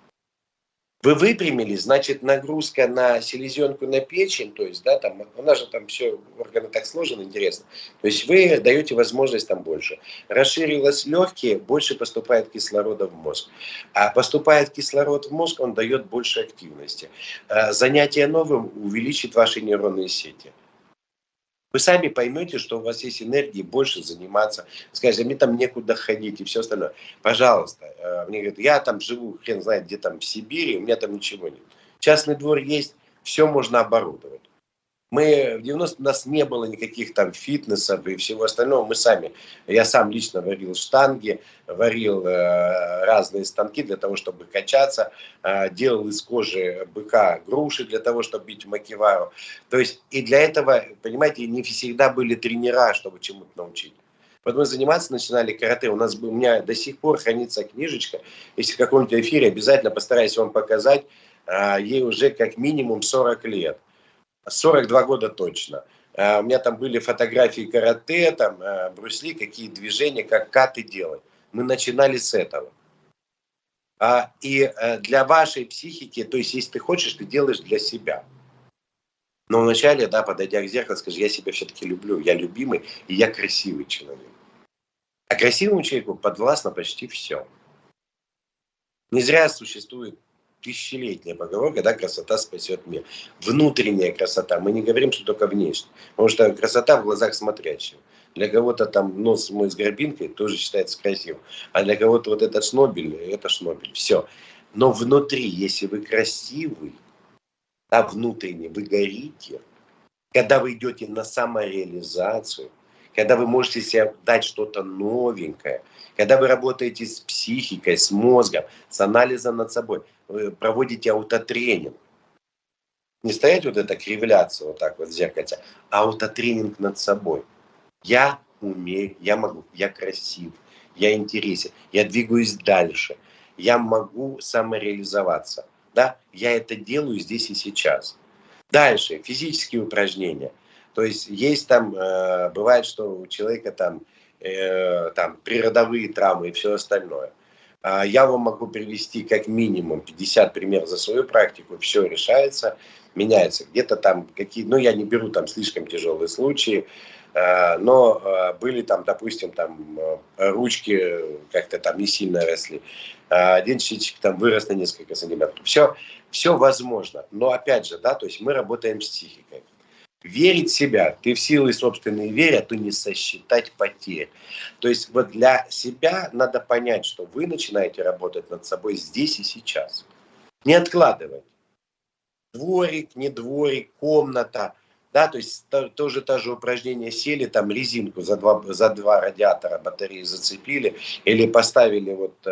Вы выпрямились, значит, нагрузка на селезенку, на печень, то есть, да, там, у нас же там все органы так сложены, интересно. То есть вы даете возможность там больше. Расширилось легкие, больше поступает кислорода в мозг. А поступает кислород в мозг, он дает больше активности. Занятие новым увеличит ваши нейронные сети. Вы сами поймете, что у вас есть энергии больше заниматься. Скажете: мне там некуда ходить и все остальное. Пожалуйста. Мне говорят: я там живу, хрен знает где там в Сибири, у меня там ничего нет. Частный двор есть, все можно оборудовать. Мы в 90-х, у нас не было никаких там фитнесов и всего остального. Мы сами, я сам лично варил штанги, варил разные станки для того, чтобы качаться, делал из кожи быка груши для того, чтобы бить макивару. То есть и для этого, понимаете, не всегда были тренера, чтобы чему-то научить. Вот мы заниматься начинали карате. У меня до сих пор хранится книжечка. Если в каком-нибудь эфире, обязательно постараюсь вам показать. Ей уже как минимум 40 лет. 42 года точно. У меня там были фотографии карате, там Брюс Ли, какие движения, как каты делать. Мы начинали с этого. И для вашей психики, то есть если ты хочешь, ты делаешь для себя. Но вначале, да, подойдя к зеркалу, скажи: я себя все-таки люблю, я любимый и я красивый человек. А красивому человеку подвластно почти все. Не зря существует тысячелетняя поговорка, да, красота спасет мир. Внутренняя красота, мы не говорим, что только внешняя, потому что красота в глазах смотрящего. Для кого-то там нос мой с горбинкой тоже считается красивым, а для кого-то вот этот шнобель, это шнобель, все. Но внутри, если вы красивый, а внутренне вы горите, когда вы идете на самореализацию, когда вы можете себе дать что-то новенькое, когда вы работаете с психикой, с мозгом, с анализом над собой, вы проводите аутотренинг. Не стоять вот это, кривляться вот так вот в зеркальце, а аутотренинг над собой. Я умею, я могу, я красив, я интересен, я двигаюсь дальше, я могу самореализоваться. Да? Я это делаю здесь и сейчас. Дальше, физические упражнения. То есть там, бывает, что у человека там природовые травмы и все остальное. Я вам могу привести как минимум 50 примеров за свою практику. Все решается, меняется. Где-то там я не беру там слишком тяжелые случаи, но были там, допустим, там ручки как-то там не сильно росли. Один щитчик там вырос на несколько сантиметров. Все возможно. Но опять же, да, то есть мы работаем с психикой. Верить в себя, ты в силы собственной веры, а то не сосчитать потерь. То есть вот для себя надо понять, что вы начинаете работать над собой здесь и сейчас. Не откладывать. Дворик, не дворик, комната. Да, то есть тоже та же упражнение, сели, там резинку за два радиатора батареи зацепили, или поставили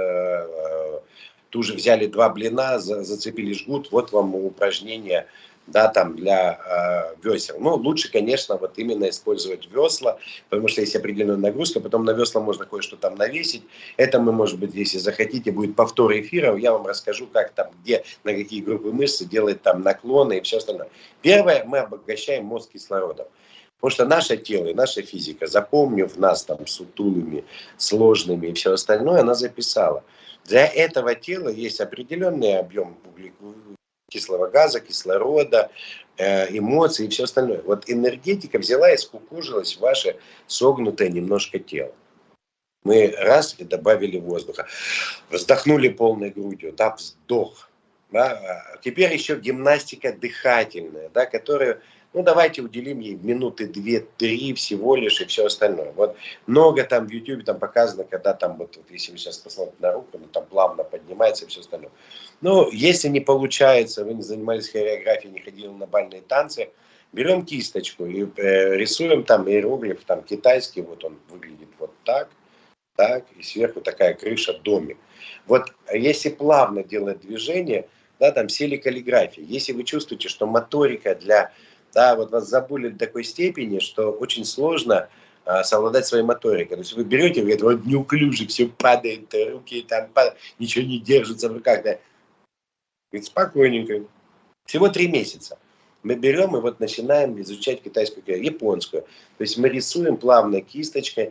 взяли 2 блина, зацепили жгут, вот вам упражнение, да, там для весел. Ну, лучше, конечно, вот именно использовать весла, потому что есть определенная нагрузка, потом на весла можно кое-что там навесить. Это мы, может быть, если захотите, будет повтор эфира, я вам расскажу, как там, где, на какие группы мышц делать там наклоны и все остальное. Первое, мы обогащаем мозг кислородом. Потому что наше тело и наша физика, запомнив нас там сутулыми, сложными и все остальное, она записала. Для этого тела есть определенный объем кислого газа, кислорода, эмоций и все остальное. Вот энергетика взяла и скукожилась в ваше согнутое немножко тело. Мы раз и добавили воздуха. Вздохнули полной грудью, да, вздох. Да. Теперь еще гимнастика дыхательная, да, которая, давайте уделим ей минуты 2-3 всего лишь и все остальное. Вот много там в YouTube там показано, когда там, вот если вы сейчас посмотрите на руку, там плавно поднимается и все остальное. Если не получается, вы не занимались хореографией, не ходили на бальные танцы, берем кисточку и рисуем там иероглиф, там китайский, вот он выглядит вот так, и сверху такая крыша, домик. Вот если плавно делать движение, да, там сели каллиграфии. Если вы чувствуете, что моторика вот вас забыли до такой степени, что очень сложно совладать своей моторикой. То есть вы берете, вы говорите, вот неуклюже, все падает, руки там падают, ничего не держится в руках. Да. Говорит, спокойненько. Всего 3 месяца. Мы берем и вот начинаем изучать китайскую, японскую. То есть мы рисуем плавно кисточкой,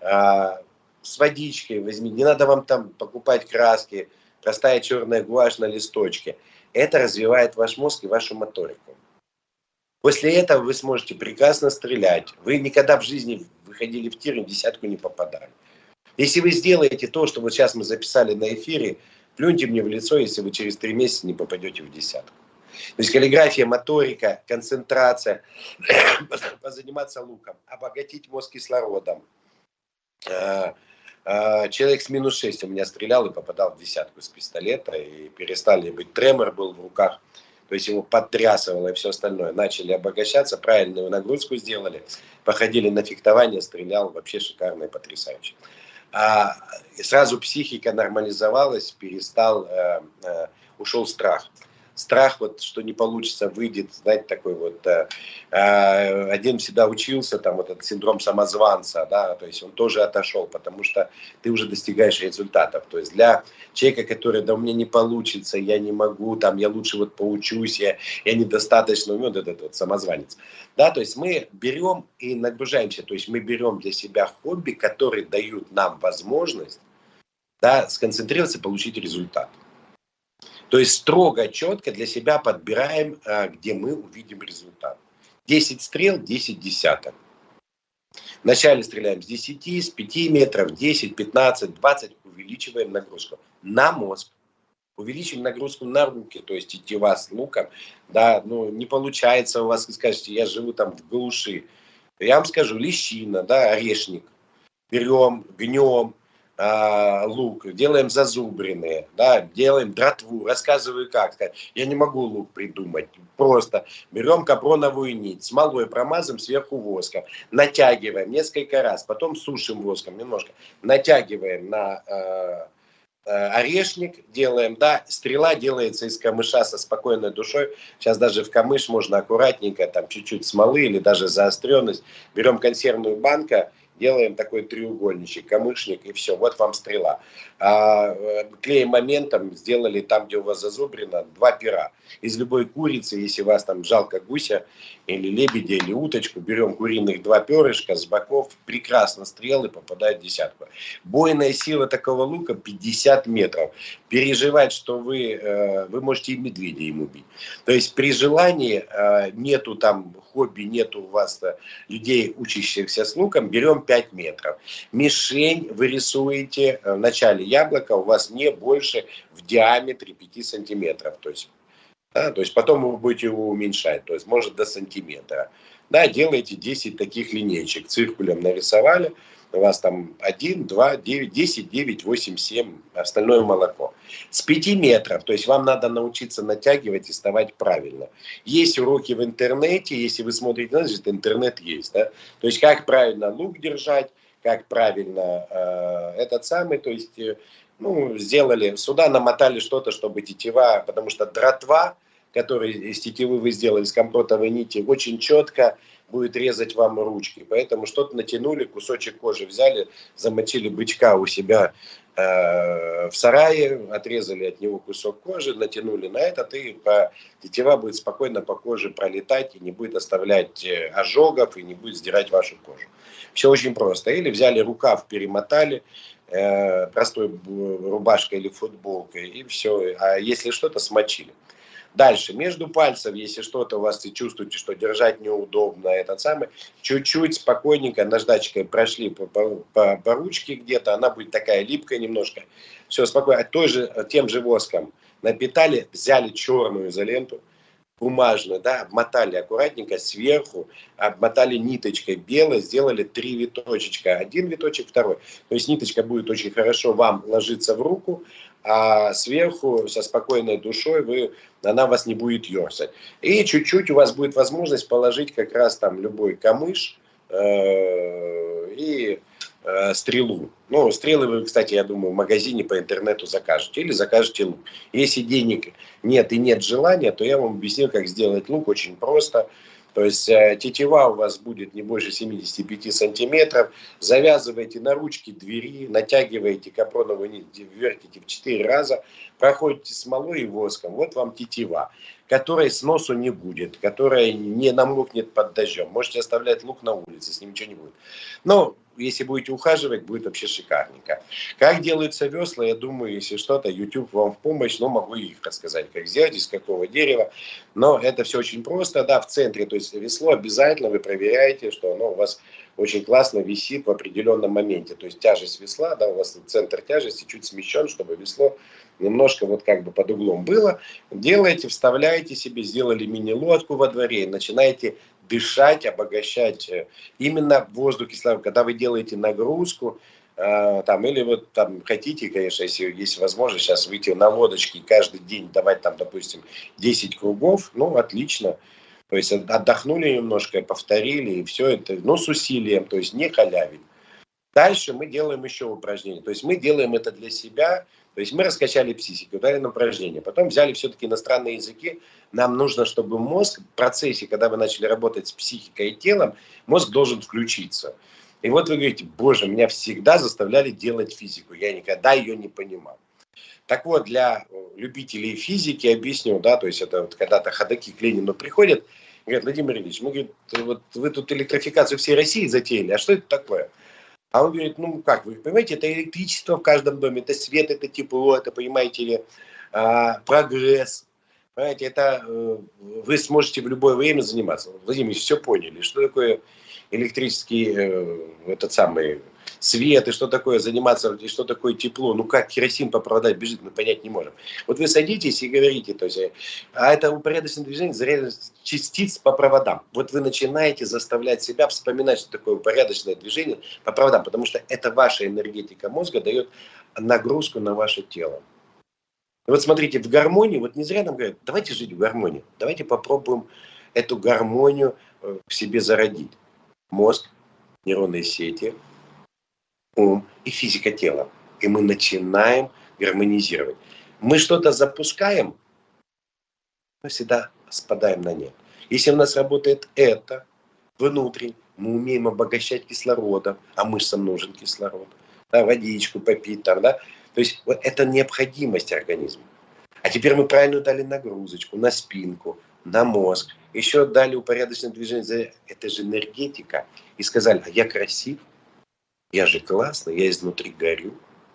с водичкой возьми. Не надо вам там покупать краски, простая черная гуашь на листочке. Это развивает ваш мозг и вашу моторику. После этого вы сможете прекрасно стрелять. Вы никогда в жизни выходили в тир и в десятку не попадали. Если вы сделаете то, что вот сейчас мы записали на эфире, плюньте мне в лицо, если вы через 3 месяца не попадете в десятку. То есть каллиграфия, моторика, концентрация, позаниматься луком, обогатить мозг кислородом. Человек с -6 у меня стрелял и попадал в десятку с пистолета, и перестали быть, тремор был в руках, то есть его подтрясывало и все остальное. Начали обогащаться, правильную нагрузку сделали, походили на фехтование, стрелял, вообще шикарно и потрясающе. И сразу психика нормализовалась, ушел страх. Страх, вот, что не получится, выйдет, знаете, такой вот, один всегда учился, там, вот этот синдром самозванца, да, то есть он тоже отошел, потому что ты уже достигаешь результатов. То есть для человека, который, да, у меня не получится, я не могу, там, я лучше вот поучусь, я недостаточно умен, вот этот вот самозванец. Да, то есть мы берем и нагружаемся, то есть мы берем для себя хобби, которые дают нам возможность, да, сконцентрироваться и получить результат. То есть строго, четко для себя подбираем, где мы увидим результат. 10 стрел, 10 десяток. Вначале стреляем с 10, с 5 метров, 10, 15, 20, увеличиваем нагрузку на мозг. увеличили нагрузку на руки, то есть тетива с луком, да, ну, не получается у вас, вы скажете, я живу там в глуши. Я вам скажу, лещина, да, орешник, берем, гнем лук, делаем зазубренные, да, делаем дратву, рассказываю как. Я не могу лук придумать, просто берем капроновую нить, смолой промазываем, сверху воском, натягиваем несколько раз, потом сушим воском немножко, натягиваем на орешник, делаем, да, стрела делается из камыша со спокойной душой. Сейчас даже в камыш можно аккуратненько, там чуть-чуть смолы или даже заостренность. Берем консервную банку, делаем такой треугольничек, камышник, и все, вот вам стрела. Клеем моментом сделали там, где у вас зазубрено, 2 пера. Из любой курицы, если у вас там жалко гуся или лебедя, или уточку, берем куриных 2 перышка с боков, прекрасно стрелы попадают в десятку. Бойная сила такого лука 50 метров. Переживать, что вы можете и медведя им убить. То есть при желании, нету там хобби, нету у вас людей, учащихся с луком, берем 5 метров. Мишень вы рисуете в начале яблока, у вас не больше в диаметре 5 сантиметров. То есть, да, то есть потом вы будете его уменьшать, то есть может до сантиметра. Да, делаете 10 таких линейчик, циркулем нарисовали, у вас там 1, 2, 9, 10, 9, 8, 7, остальное молоко. С 5 метров, то есть вам надо научиться натягивать и вставать правильно. Есть уроки в интернете, если вы смотрите, значит интернет есть. Да? То есть как правильно лук держать, как правильно то есть, ну, сделали, сюда намотали что-то, чтобы тетива, потому что дратва, который из тетивы вы сделали, из компротовой нити, очень четко будет резать вам ручки. Поэтому что-то натянули, кусочек кожи взяли, замочили бычка у себя в сарае, отрезали от него кусок кожи, натянули на этот, и тетива будет спокойно по коже пролетать и не будет оставлять ожогов и не будет сдирать вашу кожу. Все очень просто. Или взяли рукав, перемотали простой рубашкой или футболкой, и все. А если что-то, смочили. Дальше, между пальцев, если что-то у вас и чувствуете, что держать неудобно, чуть-чуть спокойненько наждачкой прошли по ручке где-то, она будет такая липкая немножко. Все, спокойно. Тем же воском напитали, взяли черную изоленту, бумажную, да, обмотали аккуратненько сверху, обмотали ниточкой белой, сделали 3 виточечка. 1 виточек, второй. То есть ниточка будет очень хорошо вам ложиться в руку, а сверху со спокойной душой она вас не будет ерзать. И чуть-чуть у вас будет возможность положить как раз там любой камыш и стрелу. Ну, стрелы вы, кстати, я думаю, в магазине по интернету закажете. Или закажете лук. Если денег нет и нет желания, то я вам объяснил, как сделать лук очень просто. То есть тетива у вас будет не больше 75 сантиметров. Завязываете на ручки двери, натягиваете капроновую нить, вертите в 4 раза, проходите смолой и воском. Вот вам тетива, которой сносу не будет, которая не намокнет под дождем. Можете оставлять лук на улице, с ним ничего не будет. Но если будете ухаживать, будет вообще шикарненько. Как делаются весла, я думаю, если что-то, YouTube вам в помощь, но могу их рассказать, как сделать, из какого дерева. Но это все очень просто, да, в центре, то есть весло обязательно вы проверяете, что оно у вас очень классно висит в определенном моменте. То есть тяжесть весла, да, у вас центр тяжести чуть смещен, чтобы весло немножко вот как бы под углом было. Делаете, вставляете себе, сделали мини-лодку во дворе и начинаете дышать, обогащать именно воздух кислород. Когда вы делаете нагрузку, или вот там хотите, конечно, если есть возможность сейчас выйти на лодочке и каждый день давать там, допустим, 10 кругов, ну, отлично. То есть отдохнули немножко, повторили, и все это, но с усилием, то есть не халявить. Дальше мы делаем еще упражнения. То есть мы делаем это для себя. То есть мы раскачали психику, дали на упражнения. Потом взяли все-таки иностранные языки. Нам нужно, чтобы мозг в процессе, когда вы начали работать с психикой и телом, мозг должен включиться. И вот вы говорите, боже, меня всегда заставляли делать физику. Я никогда ее не понимал. Так вот, для любителей физики объясню, да, то есть это вот когда-то ходаки к Ленину приходят, говорят, Владимир Ильич, мы, говорит, вот вы тут электрификацию всей России затеяли, а что это такое? А он говорит, ну как, вы понимаете, это электричество в каждом доме, это свет, это тепло, это, понимаете ли, прогресс. Понимаете, это вы сможете в любое время заниматься. Владимир, все поняли, что такое электрический этот самый свет, и что такое заниматься, и что такое тепло. Ну как керосин по проводам бежит, мы понять не можем. Вот вы садитесь и говорите, то есть, а это упорядоченное движение, зарядность частиц по проводам. Вот вы начинаете заставлять себя вспоминать, что такое упорядоченное движение по проводам, потому что это ваша энергетика мозга дает нагрузку на ваше тело. Вот смотрите, в гармонии, вот не зря нам говорят, давайте жить в гармонии, давайте попробуем эту гармонию в себе зародить. Мозг, нейронные сети, ум и физика тела. И мы начинаем гармонизировать. Мы что-то запускаем, мы всегда спадаем на нет. Если у нас работает это внутренне, мы умеем обогащать кислородом, а мышцам нужен кислород, да, водичку попить там, да. То есть вот это необходимость организма. А теперь мы правильно дали нагрузочку на спинку, на мозг. Еще дали упорядоченное движение. Это же энергетика. И сказали, а я красив, я же классный, я изнутри горю.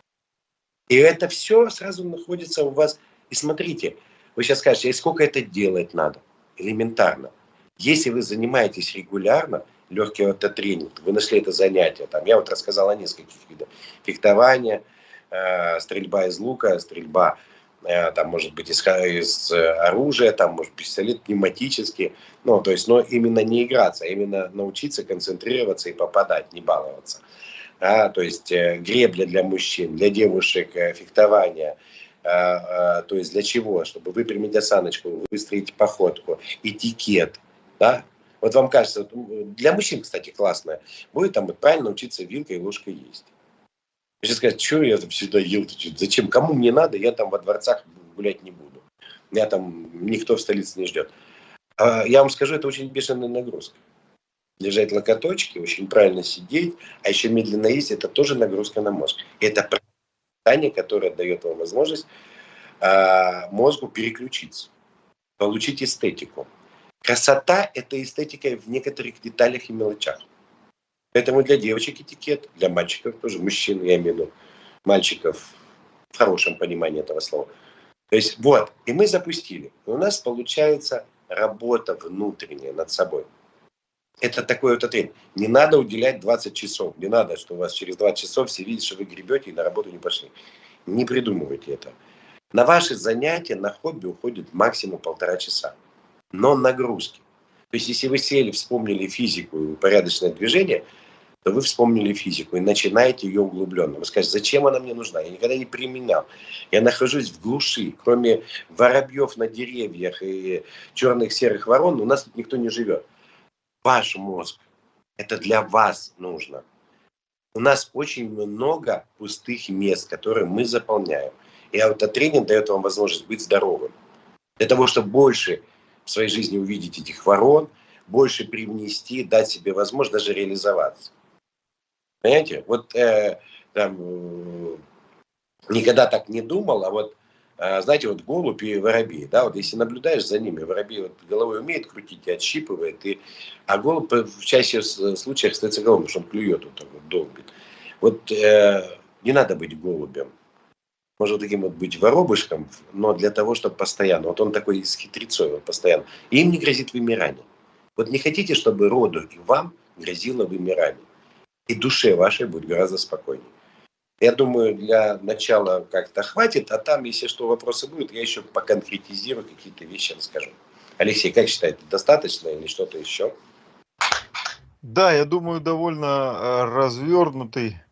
И это все сразу находится у вас. И смотрите, вы сейчас скажете, и сколько это делать надо? Элементарно. Если вы занимаетесь регулярно, легкий автотренинг, вы нашли это занятие. Там, я вот рассказал о нескольких видах. Фехтование, стрельба из лука, стрельба, там может быть из оружия, там может быть пистолет пневматический. Ну, то есть, но именно не играться, а именно научиться концентрироваться и попадать, не баловаться. То есть гребля для мужчин, для девушек, фехтование. То есть для чего? Чтобы выпрямить осаночку, выстроить походку, этикет. Да? Вот вам кажется, для мужчин, кстати, классно, будет там правильно учиться вилкой и ложкой есть. Вы сейчас скажете, что я там всегда ел, зачем, кому мне надо, я там во дворцах гулять не буду. Меня там никто в столице не ждет. Я вам скажу, это очень бешеная нагрузка. Лежать локоточки, очень правильно сидеть, а еще медленно есть, это тоже нагрузка на мозг. И это питание, которое дает вам возможность мозгу переключиться, получить эстетику. Красота – это эстетика в некоторых деталях и мелочах. Поэтому для девочек этикет, для мальчиков тоже, мужчин, я имею в виду, мальчиков в хорошем понимании этого слова. То есть вот, и мы запустили. И у нас получается работа внутренняя над собой. Это такой вот тренинг. Не надо уделять 20 часов. Не надо, что у вас через 20 часов все видят, что вы гребете и на работу не пошли. Не придумывайте это. На ваши занятия, на хобби уходит максимум 1,5 часа. Но нагрузки. То есть, если вы сели, вспомнили физику и упорядоченное движение, то вы вспомнили физику и начинаете ее углубленно. Вы скажете, зачем она мне нужна? Я никогда не применял. Я нахожусь в глуши. Кроме воробьев на деревьях и черных серых ворон, у нас тут никто не живет. Ваш мозг. Это для вас нужно. У нас очень много пустых мест, которые мы заполняем. И аутотренинг дает вам возможность быть здоровым. Для того, чтобы больше в своей жизни увидеть этих ворон, больше привнести, дать себе возможность даже реализоваться. Понимаете? Вот никогда так не думал, а вот, знаете, вот голубь и воробей, да, вот если наблюдаешь за ними, воробей вот головой умеет крутить и отщипывает, а голубь в чаще случаях остается голубем, потому что он клюет вот так вот, долбит. Вот не надо быть голубем. Можно таким вот быть воробушком, но для того, чтобы постоянно, вот он такой с хитрецой, вот постоянно, и им не грозит вымирание. Вот не хотите, чтобы роду и вам грозило вымирание. И душе вашей будет гораздо спокойнее. Я думаю, для начала как-то хватит, а там, если что, вопросы будут, я еще поконкретизирую, какие-то вещи расскажу. Алексей, как считаете, достаточно или что-то еще? Да, я думаю, довольно развернутое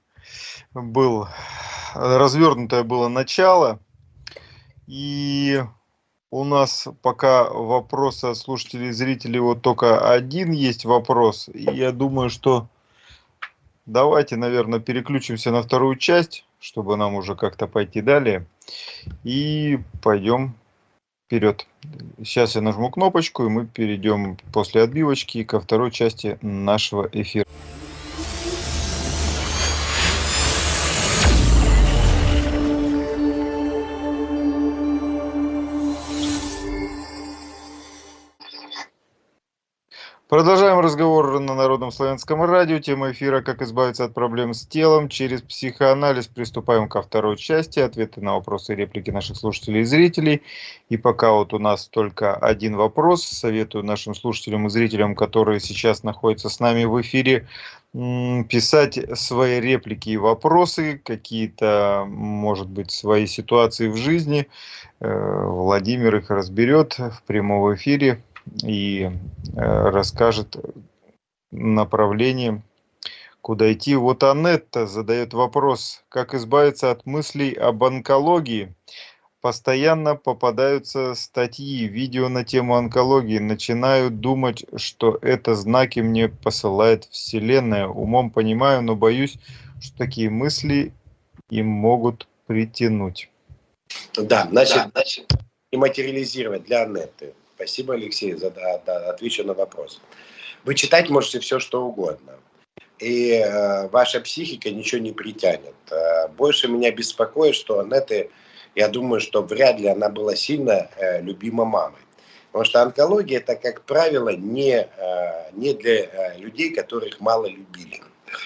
было начало. И у нас пока вопросы от слушателей и зрителей вот только один есть вопрос. И я думаю, что давайте, наверное, переключимся на вторую часть, чтобы нам уже как-то пойти далее. И пойдем вперед. Сейчас я нажму кнопочку, и мы перейдем после отбивочки ко второй части нашего эфира. Продолжаем разговор на Народном славянском радио. Тема эфира «Как избавиться от проблем с телом через психоанализ». Приступаем ко второй части. Ответы на вопросы и реплики наших слушателей и зрителей. И пока вот у нас только один вопрос. Советую нашим слушателям и зрителям, которые сейчас находятся с нами в эфире, писать свои реплики и вопросы, какие-то, может быть, свои ситуации в жизни. Владимир их разберет в прямом эфире и расскажет направление, куда идти. Вот Анетта задает вопрос: как избавиться от мыслей об онкологии? Постоянно попадаются статьи, видео на тему онкологии. Начинаю думать, что это знаки мне посылает Вселенная. Умом понимаю, но боюсь, что такие мысли им могут притянуть. Да, значит, и материализировать для Анетты. Спасибо, Алексей, отвечу на вопрос. Вы читать можете все, что угодно. И ваша психика ничего не притянет. Больше меня беспокоит, что Анетты, я думаю, что вряд ли она была сильно любима мамой. Потому что онкология — это, как правило, не для людей, которых мало любили.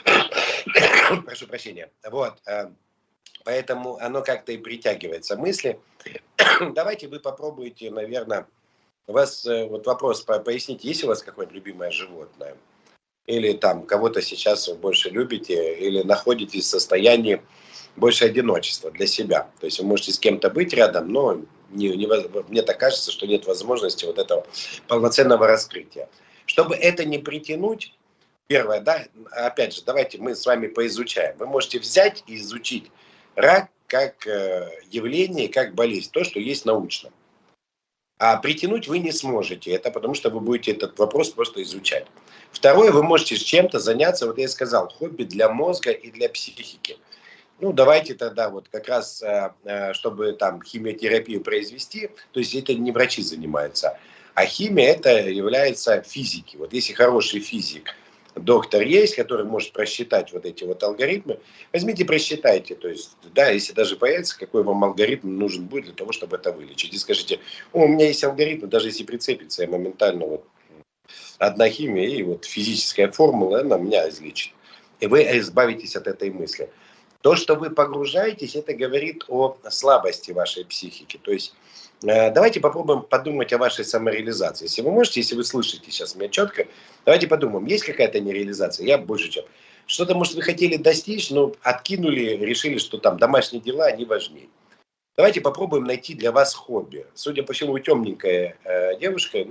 Прошу прощения. Вот. Поэтому оно как-то и притягивается. Мысли. Давайте вы попробуете, наверное, у вас вот вопрос, поясните, есть у вас какое-нибудь любимое животное? Или там кого-то сейчас вы больше любите, или находитесь в состоянии больше одиночества для себя. То есть вы можете с кем-то быть рядом, но мне так кажется, что нет возможности вот этого полноценного раскрытия. Чтобы это не притянуть, первое, да, опять же, давайте мы с вами поизучаем. Вы можете взять и изучить рак как явление, как болезнь, то, что есть научно. А притянуть вы не сможете. Это потому, что вы будете этот вопрос просто изучать. Второе, вы можете чем-то заняться, вот я сказал, хобби для мозга и для психики. Ну, давайте тогда вот как раз, чтобы там химиотерапию произвести, то есть это не врачи занимаются, а химия это является физики. Вот если хороший физик, доктор есть, который может просчитать вот эти вот алгоритмы, возьмите, просчитайте. То есть, да, если даже появится, какой вам алгоритм нужен будет для того, чтобы это вылечить. И скажите: у меня есть алгоритм, даже если прицепится, я моментально вот одна химия и вот физическая формула, она меня излечит. И вы избавитесь от этой мысли. То, что вы погружаетесь, это говорит о слабости вашей психики. То есть давайте попробуем подумать о вашей самореализации. Если вы можете, если вы слышите сейчас меня четко, давайте подумаем, есть какая-то нереализация? Я больше чем. Что-то, может, вы хотели достичь, но откинули, решили, что там домашние дела, они важнее. Давайте попробуем найти для вас хобби. Судя по всему, вы темненькая девушка,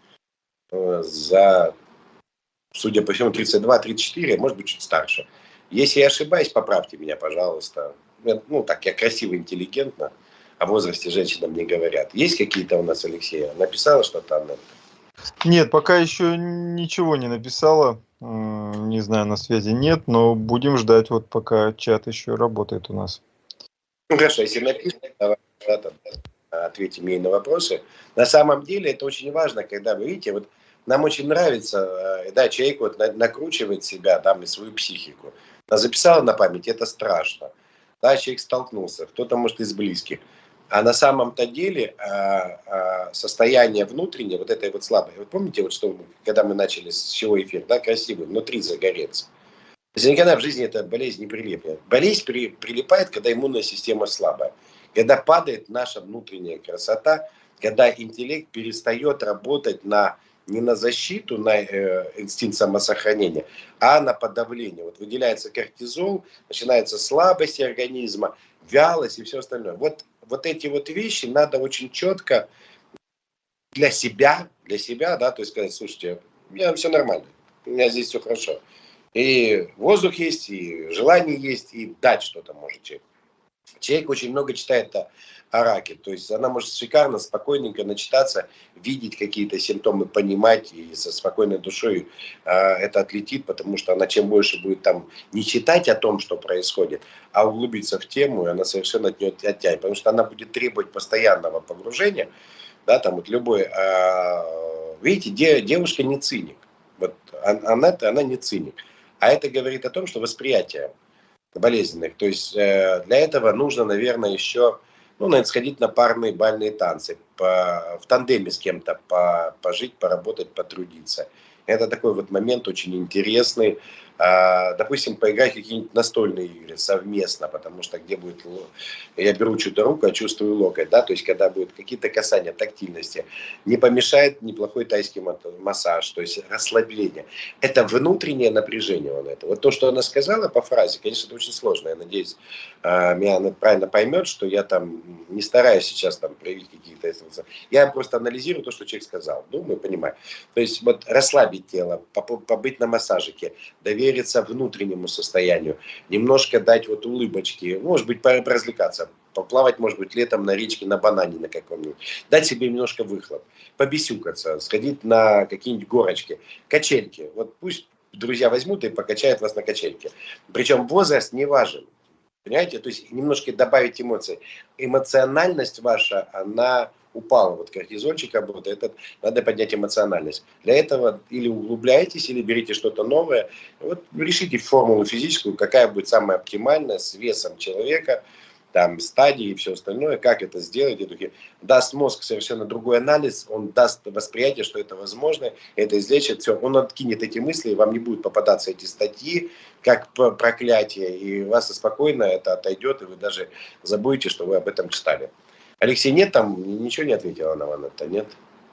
судя по всему, 32-34, может быть, чуть старше. Если я ошибаюсь, поправьте меня, пожалуйста. Ну, так, я красиво, интеллигентно. О возрасте женщинам не говорят. Есть какие-то у нас, Алексей? Написала что-то она? Нет, пока еще ничего не написала. Не знаю, на связи нет, но будем ждать, вот пока чат еще работает у нас. Ну, хорошо, если написано, давайте ответим ей на вопросы. На самом деле это очень важно, когда вы видите, вот нам очень нравится, да, человек вот накручивает себя, там, и свою психику. Она записала на память, это страшно. Да, человек столкнулся, кто-то, может, из близких. А на самом-то деле состояние внутреннее, вот этой вот слабой. Вы помните, вот что, когда мы начали с чего эфир, да, красивый, внутри загореться. То есть никогда в жизни эта болезнь не прилипнет. Болезнь прилипает, когда иммунная система слабая. Когда падает наша внутренняя красота, когда интеллект перестает работать не на защиту, на инстинкт самосохранения, а на подавление. Вот выделяется кортизол, начинается слабость организма, вялость и все остальное. Вот эти вот вещи надо очень четко для себя, да, то есть сказать: слушайте, у меня все нормально, у меня здесь все хорошо. И воздух есть, и желание есть, и дать что-то можете. Человек очень много читает о раке, то есть она может шикарно, спокойненько начитаться, видеть какие-то симптомы, понимать, и со спокойной душой это отлетит, потому что она чем больше будет там не читать о том, что происходит, а углубиться в тему, и она совершенно от нее оттянет, потому что она будет требовать постоянного погружения, да, там вот любой, видите, девушка не циник, вот она не циник, а это говорит о том, что восприятие болезненных. То есть для этого нужно, наверное, еще сходить на парные бальные танцы, в тандеме с кем-то пожить, поработать, потрудиться. Это такой вот момент очень интересный. Допустим, поиграть в какие-нибудь настольные игры совместно, потому что где будет... Я беру чью-то руку, а чувствую локоть, да, то есть когда будут какие-то касания, тактильности. Не помешает неплохой тайский массаж, то есть расслабление. Это внутреннее напряжение. Вот то, что она сказала по фразе, конечно, это очень сложно. Я надеюсь, меня она правильно поймет, что я там не стараюсь сейчас там проявить какие-то... Я просто анализирую то, что человек сказал. Думаю, понимаю. То есть вот расслабить тело, побыть на массажике, довериться внутреннему состоянию, немножко дать вот улыбочки, может быть, поразвлекаться, поплавать, может быть, летом на речке, на банане на каком-нибудь, дать себе немножко выхлоп, побесюкаться, сходить на какие-нибудь горочки, качельки. Вот пусть друзья возьмут и покачают вас на качельке. Причем возраст не важен. Понимаете? То есть немножко добавить эмоций. Эмоциональность ваша, она упала. Вот кортизольчик работает. Это надо поднять эмоциональность. Для этого или углубляйтесь, или берите что-то новое. Вот решите формулу физическую, какая будет самая оптимальная с весом человека, там стадии и все остальное, как это сделать. Это даст мозг совершенно другой анализ, он даст восприятие, что это возможно, это излечит, все, он откинет эти мысли, вам не будут попадаться эти статьи, как проклятие, и у вас спокойно это отойдет, и вы даже забудете, что вы об этом читали. Алексей, нет там, ничего не ответила на это, нет?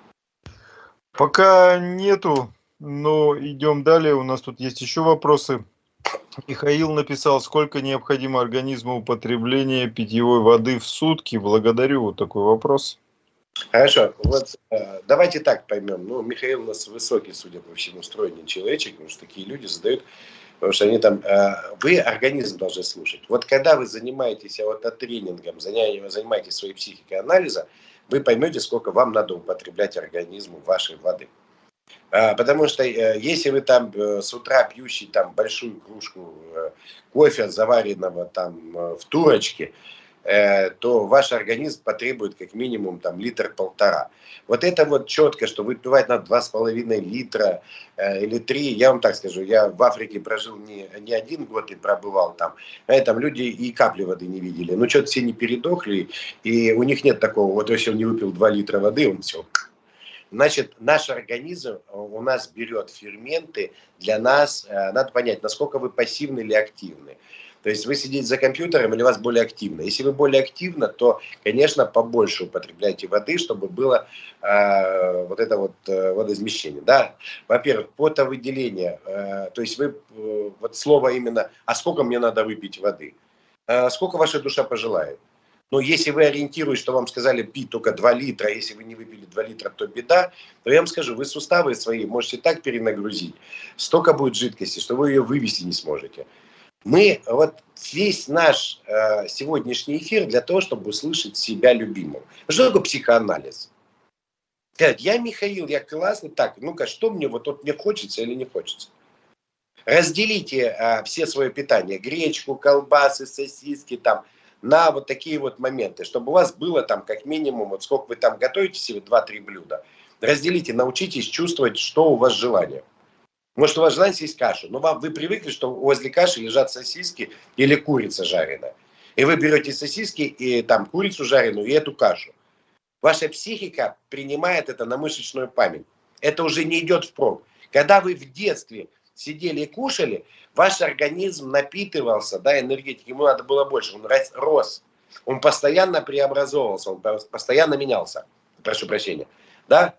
Пока нету, но идем далее, у нас тут есть еще вопросы. Михаил написал, сколько необходимо организму употребления питьевой воды в сутки. Благодарю. Вот такой вопрос. Хорошо. Вот давайте так поймем. Ну, Михаил у нас высокий, судя по всему, стройный человечек, потому что такие люди задают, потому что они там... Вы организм должны слушать. Вот когда вы занимаетесь тренингом, занимаетесь своей психикой анализа, вы поймете, сколько вам надо употреблять организму вашей воды. Потому что если вы там с утра пьющий там большую кружку кофе, заваренного там в турочке, то ваш организм потребует как минимум там 1-1,5 литра. Вот это вот четко, что выпивать надо 2,5 литра или 3. Я вам так скажу, я в Африке прожил не 1 год и пробывал там. Там люди и капли воды не видели. Ну что-то все не передохли, и у них нет такого, вот если он не выпил 2 литра воды, он все... Значит, наш организм у нас берет ферменты, для нас надо понять, насколько вы пассивны или активны. То есть вы сидите за компьютером или у вас более активно. Если вы более активно, то, конечно, побольше употребляйте воды, чтобы было вот это вот водоизмещение. Да? Во-первых, потовыделение. То есть вы, вот слово именно, а сколько мне надо выпить воды? Сколько ваша душа пожелает? Но если вы ориентируетесь, что вам сказали пить только 2 литра, если вы не выпили 2 литра, то беда, то я вам скажу, вы суставы свои можете так перенагрузить, столько будет жидкости, что вы ее вывести не сможете. Мы, вот весь наш сегодняшний эфир для того, чтобы услышать себя любимым. Что такое психоанализ? Сказать, я Михаил, я классный, так, ну-ка, что мне, вот мне хочется или не хочется? Разделите все свое питание, гречку, колбасы, сосиски, там, на вот такие вот моменты, чтобы у вас было там как минимум, вот сколько вы там готовите себе, 2-3 блюда, разделите, научитесь чувствовать, что у вас желание. Может, у вас желание съесть кашу, но вы привыкли, что возле каши лежат сосиски или курица жареная. И вы берете сосиски и там курицу жареную и эту кашу. Ваша психика принимает это на мышечную память. Это уже не идет впрок. Когда вы в детстве сидели и кушали, ваш организм напитывался, да, энергетикой, ему надо было больше, он рос, он постоянно преобразовывался, он постоянно менялся, прошу прощения, да,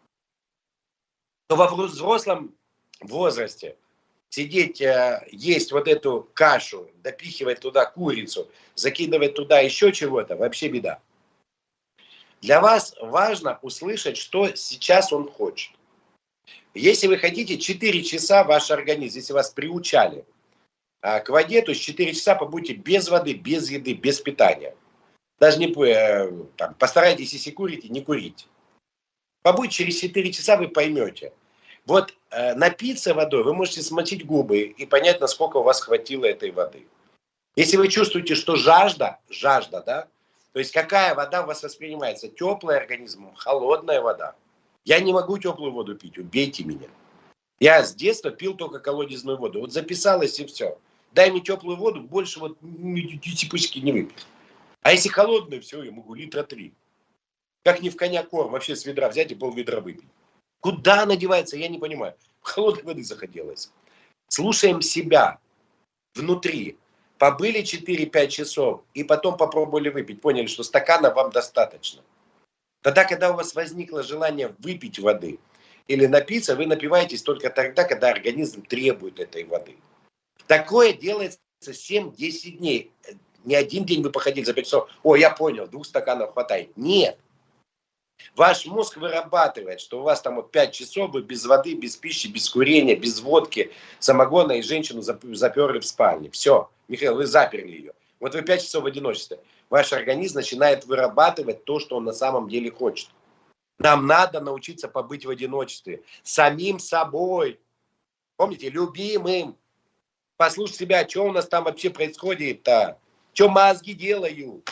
то во взрослом возрасте сидеть, есть вот эту кашу, допихивать туда курицу, закидывать туда еще чего-то, вообще беда. Для вас важно услышать, что сейчас он хочет. Если вы хотите 4 часа ваш организм, если вас приучали к воде, то есть 4 часа побудьте без воды, без еды, без питания. Даже не там, постарайтесь, если курите, не курить. Побудьте через 4 часа, вы поймете. Вот напиться водой вы можете смочить губы и понять, насколько у вас хватило этой воды. Если вы чувствуете, что жажда, да, то есть какая вода у вас воспринимается, теплая организмом, холодная вода. Я не могу теплую воду пить, убейте меня. Я с детства пил только колодезную воду. Вот записалось и все. Дай мне теплую воду, больше вот типучки не выпью. А если холодную, все, я могу 3 литра. Как не в коня корм, вообще с ведра взять и пол-ведра выпить. Куда она девается, я не понимаю. Холодной воды захотелось. Слушаем себя внутри. Побыли 4-5 часов и потом попробовали выпить. Поняли, что стакана вам достаточно. Тогда, когда у вас возникло желание выпить воды или напиться, вы напиваетесь только тогда, когда организм требует этой воды. Такое делается 7-10 дней. Не один день вы походили за 5 часов. О, я понял, 2 стаканов хватает. Нет. Ваш мозг вырабатывает, что у вас там вот 5 часов вы без воды, без пищи, без курения, без водки, самогона, и женщину заперли в спальне. Все, Михаил, вы заперли ее. Вот вы 5 часов в одиночестве. Ваш организм начинает вырабатывать то, что он на самом деле хочет. Нам надо научиться побыть в одиночестве. Самим собой. Помните, любимым. Послушать себя, что у нас там вообще происходит-то. Что мозги делают.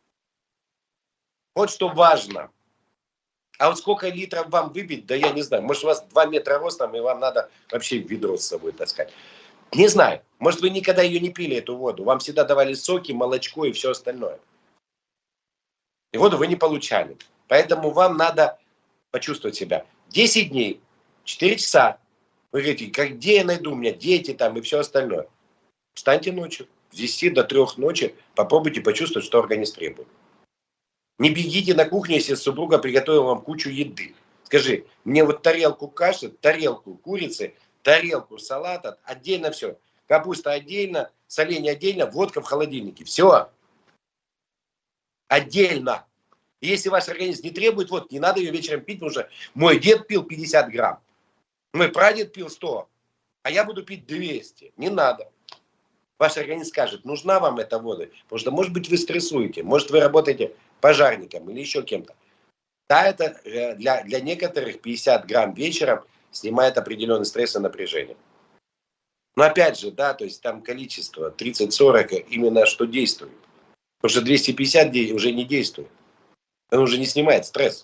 Вот что важно. А вот сколько литров вам выпить, да я не знаю. Может, у вас 2 метра ростом, и вам надо вообще ведро с собой таскать. Не знаю. Может, вы никогда ее не пили, эту воду. Вам всегда давали соки, молочко и все остальное. И воду вы не получали. Поэтому вам надо почувствовать себя. 10 дней, 4 часа. Вы говорите, где я найду? У меня дети там и все остальное. Встаньте ночью. С 10 до 3 ночи попробуйте почувствовать, что организм требует. Не бегите на кухню, если супруга приготовила вам кучу еды. Скажи, мне вот тарелку каши, тарелку курицы, тарелку салата, отдельно все. Капуста отдельно, соленья отдельно, водка в холодильнике. Все. Отдельно. И если ваш организм не требует водки, не надо ее вечером пить, потому что мой дед пил 50 грамм. Мой прадед пил 100, а я буду пить 200. Не надо. Ваш организм скажет, нужна вам эта вода. Потому что, может быть, вы стрессуете, может, вы работаете пожарником или еще кем-то. Да, это для некоторых 50 грамм вечером снимает определенный стресс и напряжение. Но опять же, да, то есть там количество 30-40 именно что действует. Потому что 250 уже не действует. Он уже не снимает стресс.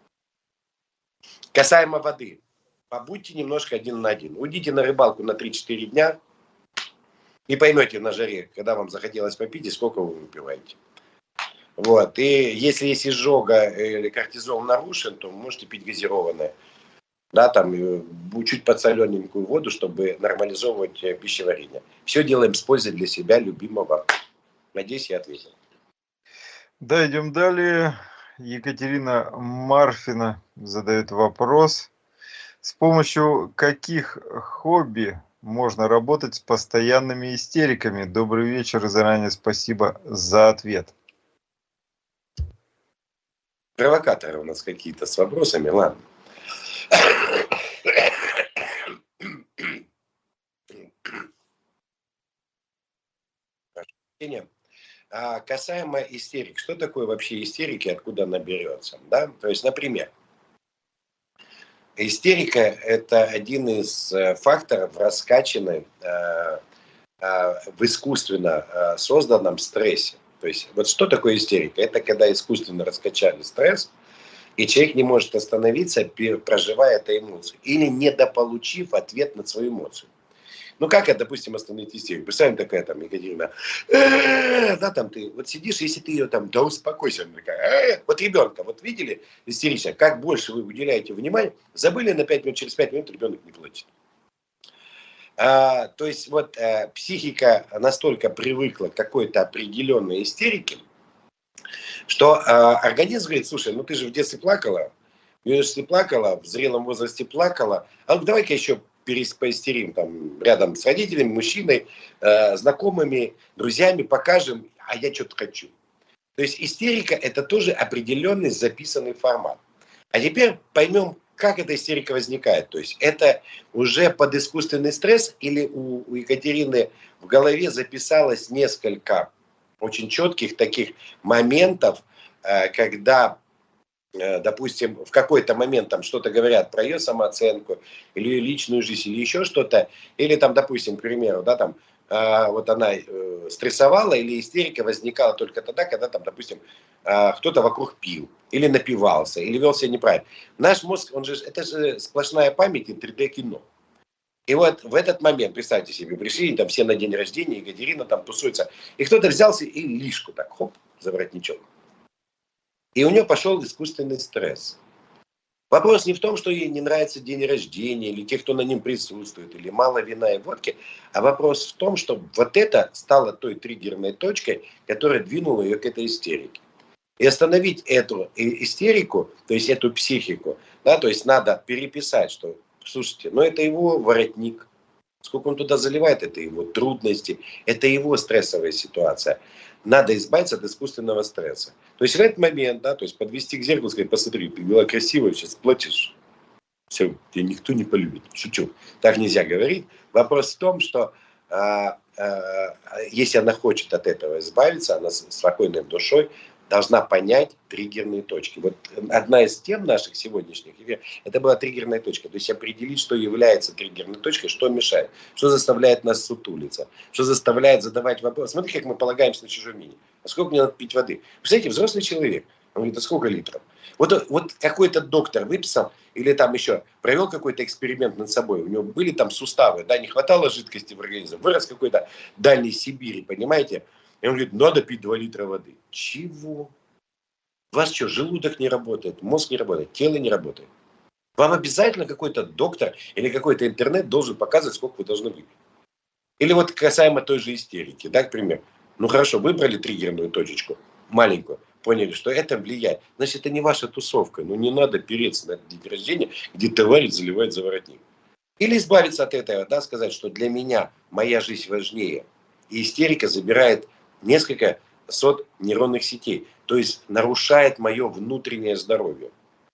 Касаемо воды. Побудьте немножко один на один. Уйдите на рыбалку на 3-4 дня и поймете на жаре, когда вам захотелось попить и сколько вы выпиваете. Вот. И если есть изжога или кортизол нарушен, то можете пить газированное. Да, там чуть подсолененькую воду, чтобы нормализовывать пищеварение. Все делаем с пользой для себя, любимого. Надеюсь, я ответил. Да, идем далее. Екатерина Марфина задает вопрос. С помощью каких хобби можно работать с постоянными истериками? Добрый вечер и заранее спасибо за ответ. Провокаторы у нас какие-то с вопросами, ладно. Касаемо истерик, что такое вообще истерики, откуда она берется? Да? То есть, например, истерика – это один из факторов раскачанной в искусственно созданном стрессе. То есть, вот что такое истерика? Это когда искусственно раскачали стресс, и человек не может остановиться, проживая эту эмоцию, или недополучив ответ на свою эмоцию. Ну как это, допустим, остановить истерику? Представим, такая там Екатерина, да, там ты вот сидишь, если ты ее там, да успокойся, она такая, вот ребенка, вот видели истерично, как больше вы уделяете внимания, забыли на 5 минут, через 5 минут ребенок не плачет. То есть вот психика настолько привыкла к какой-то определенной истерике, что организм говорит, слушай, ну ты же в детстве плакала, в юношестве плакала, в зрелом возрасте плакала, а давай-ка еще поистерим там рядом с родителями, мужчиной, знакомыми, друзьями, покажем, а я что-то хочу. То есть истерика – это тоже определенный записанный формат. А теперь поймем, как эта истерика возникает. То есть это уже под искусственный стресс или у Екатерины в голове записалось несколько очень четких таких моментов, когда, допустим, в какой-то момент там что-то говорят про ее самооценку, или ее личную жизнь, или еще что-то, или там, допустим, к примеру, да, там, вот она стрессовала, или истерика возникала только тогда, когда там, допустим, кто-то вокруг пил, или напивался, или вел себя неправильно. Наш мозг, это же сплошная память и 3D-кино. И вот в этот момент, представьте себе, пришли там все на день рождения, Екатерина там тусуется, и кто-то взялся и лишку так, хоп, за воротничок. И у нее пошел искусственный стресс. Вопрос не в том, что ей не нравится день рождения, или те, кто на нем присутствует, или мало вина и водки, а вопрос в том, что вот это стало той триггерной точкой, которая двинула ее к этой истерике. И остановить эту истерику, то есть эту психику, да, то есть надо переписать, что, слушайте, ну это его воротник, сколько он туда заливает, это его трудности, это его стрессовая ситуация. Надо избавиться от искусственного стресса. То есть в этот момент, да, то есть подвести к зеркалу и сказать, посмотри, ты была красивая, сейчас плачешь, все, тебя никто не полюбит. Шучу. Так нельзя говорить. Вопрос в том, что если она хочет от этого избавиться, она с спокойной душой должна понять триггерные точки. Вот одна из тем наших сегодняшних эфиров, это была триггерная точка. То есть определить, что является триггерной точкой, что мешает, что заставляет нас сутулиться, что заставляет задавать вопросы. Смотри, как мы полагаемся на чужом мнении. А сколько мне надо пить воды? Представляете, взрослый человек, он говорит, а сколько литров? Вот какой-то доктор выписал, или там еще провел какой-то эксперимент над собой, у него были там суставы, да, не хватало жидкости в организме, вырос какой-то Дальней Сибири, понимаете? И он говорит, надо пить 2 литра воды. Чего? У вас что, желудок не работает, мозг не работает, тело не работает? Вам обязательно какой-то доктор или какой-то интернет должен показывать, сколько вы должны выпить? Или вот касаемо той же истерики, да, к примеру. Ну хорошо, выбрали триггерную точечку, маленькую, поняли, что это влияет. Значит, это не ваша тусовка. Ну не надо переться на день рождения, где товарищ заливает за воротник. Или избавиться от этого, да, сказать, что для меня моя жизнь важнее. И истерика забирает несколько сот нейронных сетей. То есть нарушает мое внутреннее здоровье.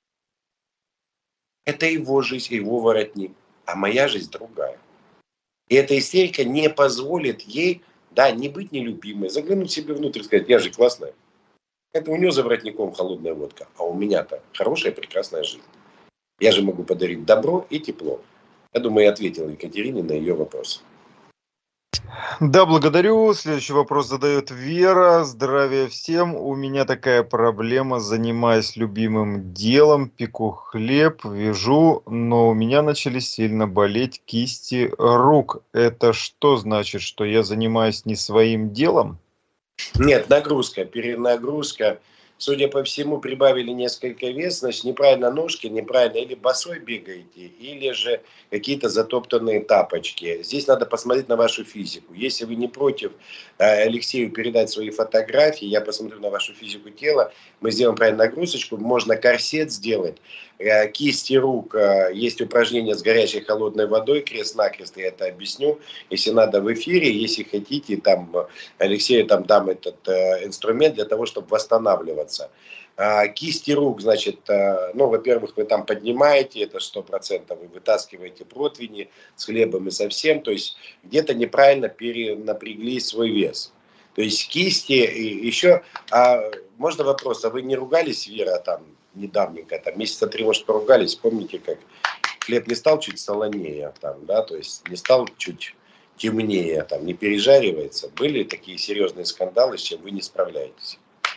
Это его жизнь, его воротник. А моя жизнь другая. И эта истерика не позволит ей, да, не быть нелюбимой, заглянуть себе внутрь и сказать, я же классная. Это у нее за воротником холодная водка, а у меня-то хорошая, прекрасная жизнь. Я же могу подарить добро и тепло. Я думаю, я ответил Екатерине на ее вопрос. Да, благодарю. Следующий вопрос задает Вера. Здравия всем. У меня такая проблема. Занимаюсь любимым делом, пеку хлеб, вяжу, но у меня начали сильно болеть кисти рук. Это что значит, что я занимаюсь не своим делом? Нет, нагрузка, перенагрузка. Судя по всему, прибавили несколько вес, значит, неправильно ножки, неправильно или босой бегаете, или же какие-то затоптанные тапочки. Здесь надо посмотреть на вашу физику. Если вы не против Алексею передать свои фотографии, я посмотрю на вашу физику тела, мы сделаем правильную нагрузочку, можно корсет сделать. Кисти рук, есть упражнения с горячей и холодной водой, крест-накрест, я это объясню, если надо в эфире, если хотите, там Алексею там дам этот инструмент для того, чтобы восстанавливаться. Кисти рук, значит, ну, во-первых, вы там поднимаете, это 100%, вы вытаскиваете противни с хлебом и со всем, то есть где-то неправильно перенапрягли свой вес. То есть кисти, и еще, можно вопрос, а вы не ругались, Вера, там, недавненько, там, месяца 3, может, поругались, помните, как хлеб не стал чуть солонее, там, да, то есть не стал чуть темнее, там, не пережаривается. Были такие серьезные скандалы, с чем вы не справляетесь?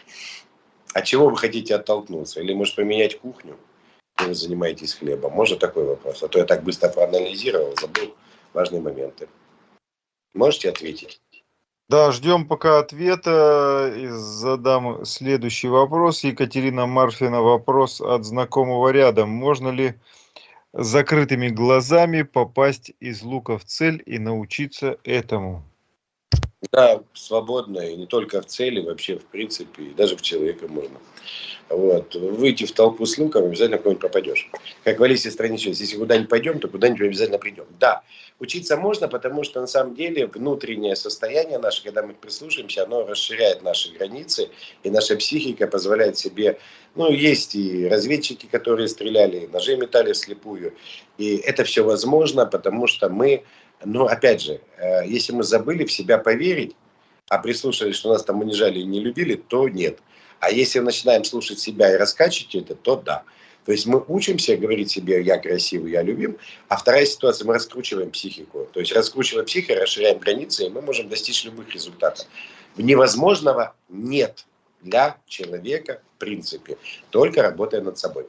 От чего вы хотите оттолкнуться? Или, может, поменять кухню, где вы занимаетесь хлебом? Может, такой вопрос? А то я так быстро проанализировал, забыл важные моменты. Можете ответить? Да, ждем пока ответа и задам следующий вопрос. Екатерина Марфина, вопрос от знакомого рядом. Можно ли с закрытыми глазами попасть из лука в цель и научиться этому? Да, свободно, и не только в цели, вообще в принципе, и даже в человека можно. Вот. Выйти в толпу с луком, обязательно куда-нибудь попадешь. Как в Алисе в стране чудес. Если куда-нибудь пойдем, то куда-нибудь обязательно придем. Да, учиться можно, потому что на самом деле внутреннее состояние наше, когда мы прислушаемся, оно расширяет наши границы, и наша психика позволяет себе, ну, есть и разведчики, которые стреляли, и ножи метали вслепую. И это все возможно, потому что мы, ну, опять же, если мы забыли в себя поверить, а прислушались, что нас там унижали и не любили, то нет. А если начинаем слушать себя и раскачивать это, то да. То есть мы учимся говорить себе «я красивый, я любим», а вторая ситуация – мы раскручиваем психику. То есть раскручивая психику, расширяем границы, и мы можем достичь любых результатов. Невозможного нет для человека в принципе, только работая над собой.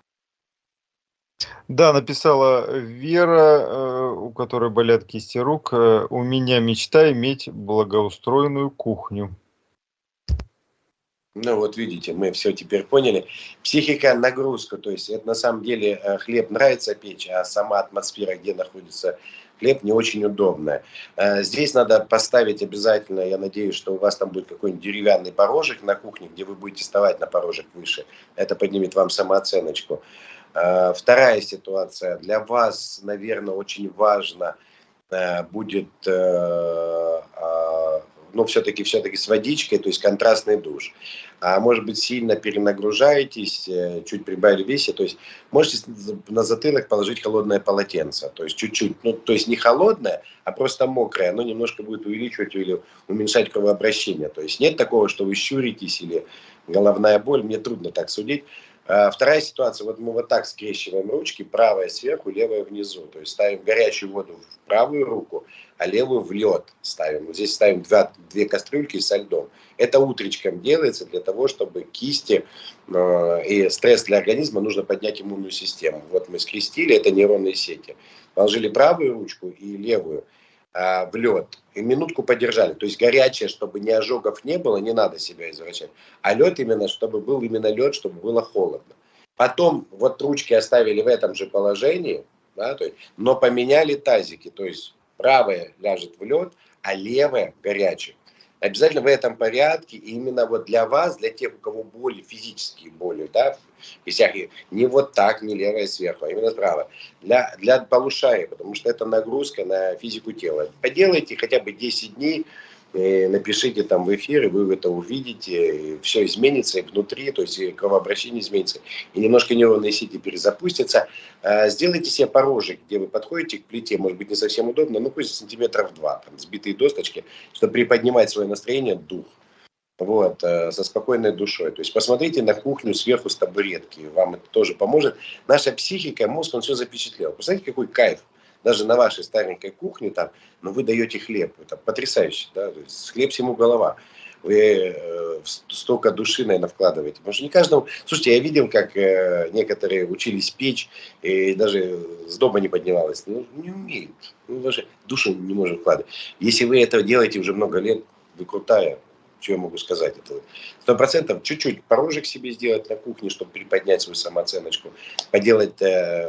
Да, написала Вера, у которой болят кисти рук. У меня мечта иметь благоустроенную кухню. Ну вот видите, мы все теперь поняли. Психика, нагрузка, то есть это на самом деле хлеб нравится печь, а сама атмосфера, где находится хлеб, не очень удобная. Здесь надо поставить обязательно, я надеюсь, что у вас там будет какой-нибудь деревянный порожек на кухне, где вы будете вставать на порожек выше. Это поднимет вам самооценочку. Вторая ситуация. Для вас, наверное, очень важно будет, ну, все-таки с водичкой, то есть контрастный душ. А может быть, сильно перенагружаетесь, чуть прибавили в весе, то есть можете на затылок положить холодное полотенце, то есть чуть-чуть, ну, то есть не холодное, а просто мокрое, оно немножко будет увеличивать или уменьшать кровообращение. То есть нет такого, что вы щуритесь или головная боль, мне трудно так судить. Вторая ситуация, вот мы вот так скрещиваем ручки, правая сверху, левая внизу. То есть ставим горячую воду в правую руку, а левую в лед ставим. Вот здесь ставим две кастрюльки со льдом. Это утречком делается для того, чтобы кисти и стресс для организма, нужно поднять иммунную систему. Вот мы скрестили, это нейронные сети. Положили правую ручку и левую в лед. И минутку подержали. То есть горячее, чтобы ни ожогов не было, не надо себя извращать. А лед именно, чтобы был именно лед, чтобы было холодно. Потом вот ручки оставили в этом же положении, да, то есть, но поменяли тазики. То есть правая ляжет в лед, а левая горячая. Обязательно в этом порядке, и именно вот для вас, для тех, у кого боли, физические боли, да, не вот так, не левая сверху, а именно справа, для полушария, потому что это нагрузка на физику тела. Поделайте хотя бы 10 дней, напишите там в эфир, и вы это увидите, все изменится и внутри, то есть и кровообращение изменится, и немножко нейронные сети перезапустятся. Сделайте себе порожек, где вы подходите к плите, может быть не совсем удобно, но пусть сантиметров 2, там, сбитые досточки, чтобы приподнимать свое настроение, дух. Вот, со спокойной душой. То есть посмотрите на кухню сверху с табуретки, вам это тоже поможет. Наша психика, мозг, он все запечатлел. Представляете, какой кайф. Даже на вашей старенькой кухне там, но вы даете хлеб. Это потрясающе. Да? То есть хлеб всему голова. Вы столько души, наверное, вкладываете. Потому что не каждому... Слушайте, я видел, как некоторые учились печь, и даже с дома не поднималось. Ну, не умеют. Ну, даже душу не может вкладывать. Если вы это делаете уже много лет, вы крутая. Что я могу сказать? Это 100%. Чуть-чуть порожек себе сделать на кухне, чтобы приподнять свою самооценочку. Поделать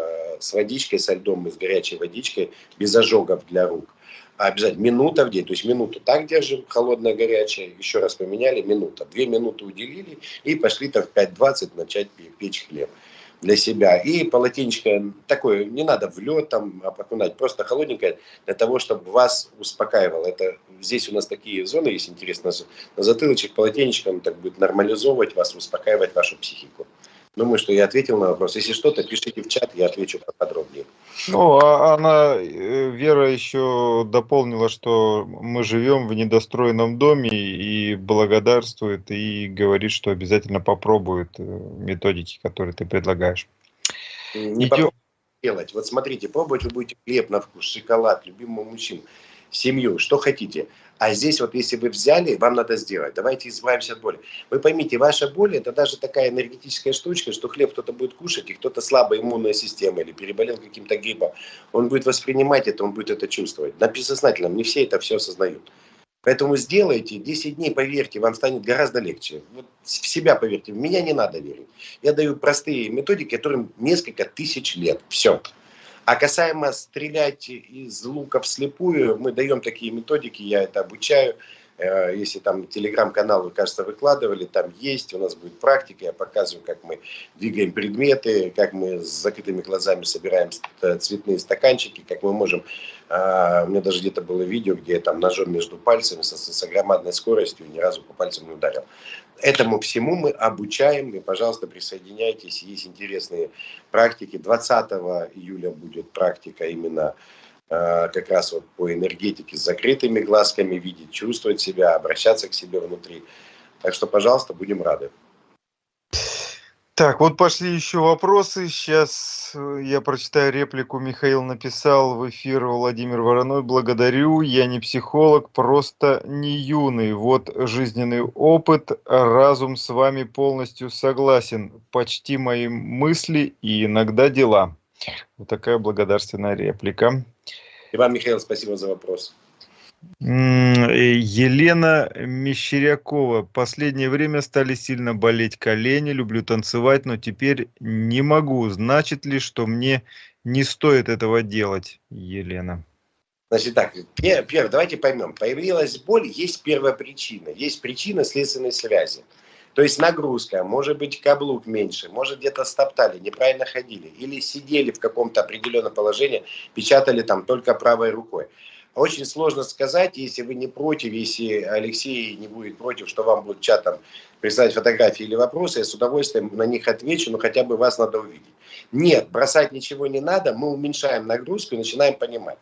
с водичкой, со льдом и с горячей водичкой, без ожогов для рук. А обязательно минута в день. То есть минуту так держим, холодное, горячее. Еще раз поменяли, минута. 2 минуты уделили и пошли там в 5:20 начать печь хлеб для себя. И полотенечко такое, не надо в лед там окунать, просто холодненькое, для того, чтобы вас успокаивало. Это, здесь у нас такие зоны есть интересно, на затылочек полотенечком так будет нормализовывать вас, успокаивать вашу психику. Думаю, что я ответил на вопрос. Если что-то, пишите в чат, я отвечу поподробнее. Ну, а она, Вера еще дополнила, что мы живем в недостроенном доме и благодарствует, и говорит, что обязательно попробует методики, которые ты предлагаешь. Не попробуйте делать. Вот смотрите, пробовать вы будете хлеб на вкус, шоколад, любимого мужчину, семью, что хотите. А здесь вот если вы взяли, вам надо сделать. Давайте избавимся от боли. Вы поймите, ваша боль это даже такая энергетическая штучка, что хлеб кто-то будет кушать, и кто-то слабая иммунная система или переболел каким-то гриппом. Он будет воспринимать это, он будет это чувствовать. На бессознательном не все это все осознают. Поэтому сделайте, 10 дней, поверьте, вам станет гораздо легче. Вот в себя поверьте, в меня не надо верить. Я даю простые методики, которым несколько тысяч лет. Все. А касаемо стрелять из лука вслепую, мы даем такие методики, я это обучаю. Если там телеграм-канал, вы, кажется, выкладывали, там есть, у нас будет практика, я показываю, как мы двигаем предметы, как мы с закрытыми глазами собираем цветные стаканчики, как мы можем, у меня даже где-то было видео, где я там ножом между пальцами с громадной скоростью ни разу по пальцам не ударил. Этому всему мы обучаем, и, пожалуйста, присоединяйтесь, есть интересные практики. 20 июля будет практика именно как раз вот по энергетике с закрытыми глазками, видеть, чувствовать себя, обращаться к себе внутри. Так что, пожалуйста, будем рады. Так, вот пошли еще вопросы. Сейчас я прочитаю реплику. Михаил написал в эфир: Владимир Вороной, благодарю, я не психолог, просто не юный. Вот жизненный опыт, разум с вами полностью согласен. Почти мои мысли и иногда дела. Вот такая благодарственная реплика. И вам, Михаил, спасибо за вопрос. Елена Мещерякова. Последнее время стали сильно болеть колени. Люблю танцевать, но теперь не могу. Значит ли, что мне не стоит этого делать, Елена? Значит так, первое, давайте поймем. Появилась боль, есть первая причина. Есть причина следственной связи. То есть нагрузка, может быть каблук меньше, может где-то стоптали, неправильно ходили. Или сидели в каком-то определенном положении, печатали там только правой рукой. Очень сложно сказать, если вы не против, если Алексей не будет против, что вам будут чатом прислать фотографии или вопросы, я с удовольствием на них отвечу, но хотя бы вас надо увидеть. Нет, бросать ничего не надо, мы уменьшаем нагрузку и начинаем понимать.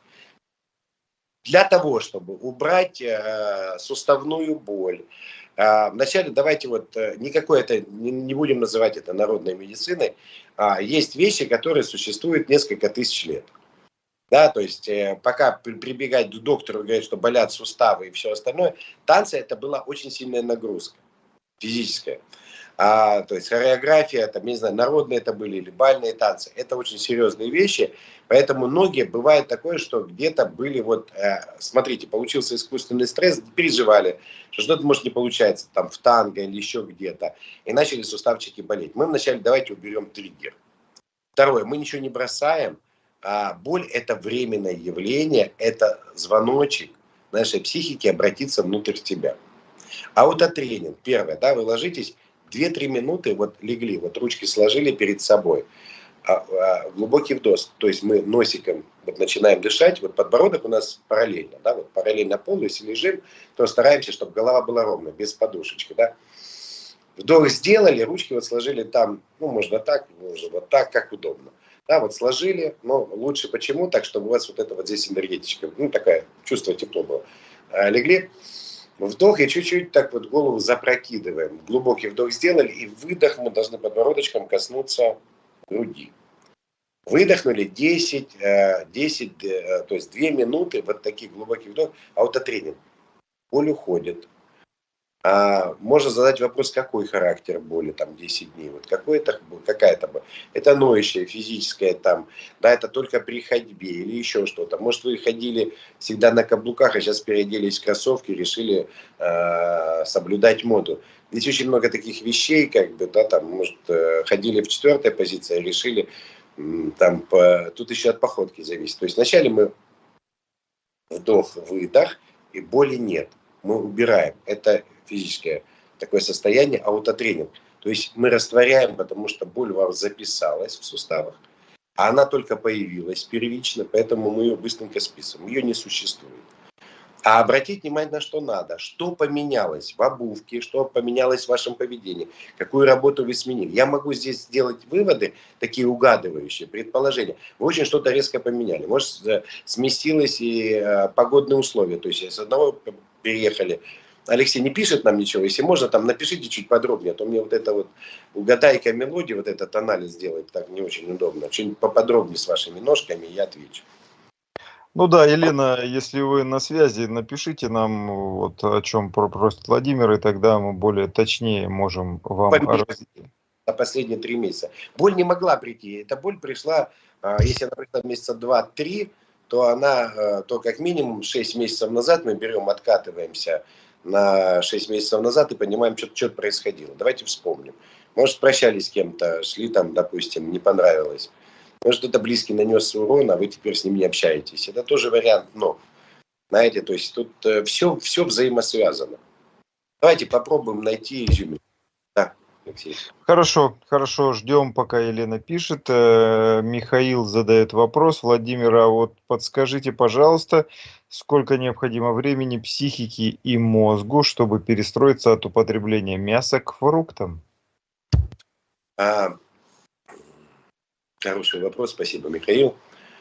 Для того, чтобы убрать суставную боль, вначале давайте никакой это, не будем называть это народной медициной, есть вещи, которые существуют несколько тысяч лет. Да, то есть пока прибегать к доктору и говорить, что болят суставы и все остальное, танцы это была очень сильная нагрузка физическая. То есть хореография, там, не знаю, народные это были или бальные танцы, это очень серьезные вещи, поэтому ноги бывает такое, что где-то были смотрите, получился искусственный стресс, переживали, что что-то может не получается, там в танго или еще где-то, и начали суставчики болеть. Мы вначале давайте уберем триггер. Второе, мы ничего не бросаем, боль это временное явление, это звоночек нашей психики обратиться внутрь тебя. Аутотренинг, первое, да, вы ложитесь, 2-3 минуты легли, ручки сложили перед собой, глубокий вдох, то есть мы носиком начинаем дышать, подбородок у нас параллельно, да, параллельно полу, если лежим, то стараемся, чтобы голова была ровная, без подушечки, да. Вдох сделали, ручки сложили там, можно так, можно так, как удобно. Да, сложили, но лучше почему? Так, чтобы у вас это здесь энергетичка, такая, чувство тепло было. Легли, вдох и чуть-чуть так голову запрокидываем. Глубокий вдох сделали, и выдох мы должны подбородочком коснуться груди. Выдохнули 10, то есть 2 минуты, такие глубокий вдох, аутотренинг. Боль уходит. Можно задать вопрос, какой характер боли, 10 дней, какая-то боль. Это ноющая, физическая, да, это только при ходьбе или еще что-то. Может, вы ходили всегда на каблуках, а сейчас переоделись в кроссовки, решили соблюдать моду. Здесь очень много таких вещей, может, ходили в 4-й позиции, решили, тут еще от походки зависит. То есть вначале мы вдох-выдох, и боли нет. Мы убираем. Это физическое такое состояние, аутотренинг. То есть мы растворяем, потому что боль у вас записалась в суставах, а она только появилась первично, поэтому мы ее быстренько списываем. Ее не существует. А обратить внимание на что надо. Что поменялось в обувке, что поменялось в вашем поведении, какую работу вы сменили. Я могу здесь сделать выводы, такие угадывающие, предположения. Вы очень что-то резко поменяли. Может, сместилось и погодные условия. То есть с одного переехали. Алексей не пишет нам ничего. Если можно, напишите чуть подробнее. А то мне угадайка мелодии, этот анализ сделать так не очень удобно. Что-нибудь поподробнее с вашими ножками, я отвечу. Ну да, Елена, если вы на связи, напишите нам, о чем просит Владимир, и тогда мы более точнее можем вам разъяснить. На последние 3 месяца. Боль не могла прийти. Эта боль пришла, если она пришла месяца 2-3, то как минимум 6 месяцев назад мы берем, откатываемся на 6 месяцев назад и понимаем, что происходило. Давайте вспомним. Может, прощались с кем-то, шли допустим, не понравилось. Может, кто-то близкий нанес урон, а вы теперь с ним не общаетесь. Это тоже вариант, но, знаете, то есть тут все взаимосвязано. Давайте попробуем найти резюме. Да, Алексей. Хорошо, ждем, пока Елена пишет. Михаил задает вопрос. Владимир, подскажите, пожалуйста, сколько необходимо времени психике и мозгу, чтобы перестроиться от употребления мяса к фруктам? Хороший вопрос, спасибо, Михаил.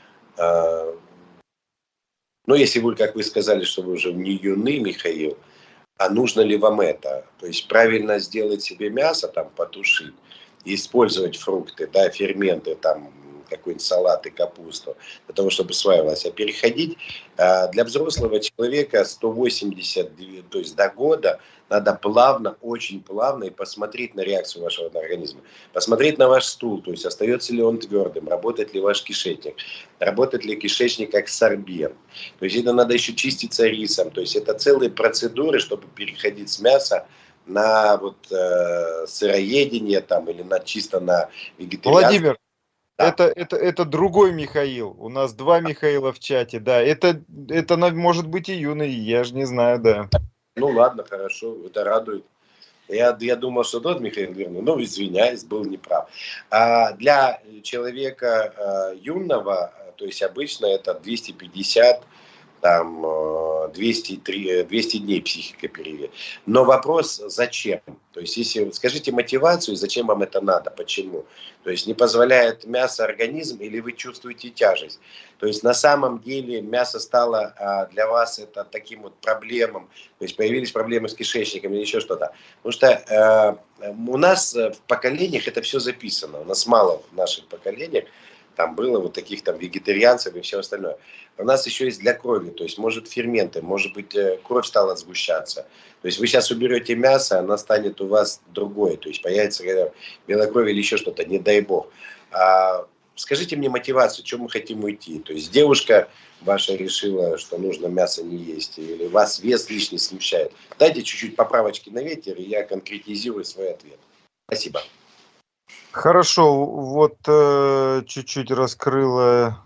Если вы, как вы сказали, что вы уже не юный, Михаил, а нужно ли вам это? То есть правильно сделать себе мясо, потушить, использовать фрукты, да, ферменты, какой-нибудь салат и капусту, для того, чтобы усваивалось. А переходить для взрослого человека 180, то есть до года, надо плавно, очень плавно и посмотреть на реакцию вашего организма. Посмотреть на ваш стул, то есть остается ли он твердым, работает ли ваш кишечник, работает ли кишечник как сорбент. То есть это надо еще чиститься рисом. То есть это целые процедуры, чтобы переходить с мяса на вот, сыроедение там, или чисто на вегетарианство. Владимир, Да. это другой Михаил. У нас два Михаила в чате, да. Это может быть и юный, я же не знаю, да. Ну ладно, хорошо, это радует. Я думал, что тот Михаил верный, но извиняюсь, был неправ. А для человека юного, то есть обычно это 250, там 200 дней психика переведет. Но вопрос, зачем? То есть, если скажите мотивацию, зачем вам это надо, почему? То есть, не позволяет мясо организм или вы чувствуете тяжесть? То есть, на самом деле, мясо стало для вас это таким вот проблемам, то есть, появились проблемы с кишечником или еще что-то. Потому что у нас в поколениях это все записано, у нас мало в наших поколениях там было вот таких там вегетарианцев и все остальное. У нас еще есть для крови, то есть может ферменты, может быть кровь стала сгущаться. То есть вы сейчас уберете мясо, она станет у вас другой, то есть появится белокровие или еще что-то, не дай бог. Скажите мне мотивацию, чем мы хотим уйти. То есть девушка ваша решила, что нужно мясо не есть, или вас вес лишний смущает. Дайте чуть-чуть поправочки на ветер, и я конкретизирую свой ответ. Спасибо. Хорошо, вот чуть-чуть раскрыла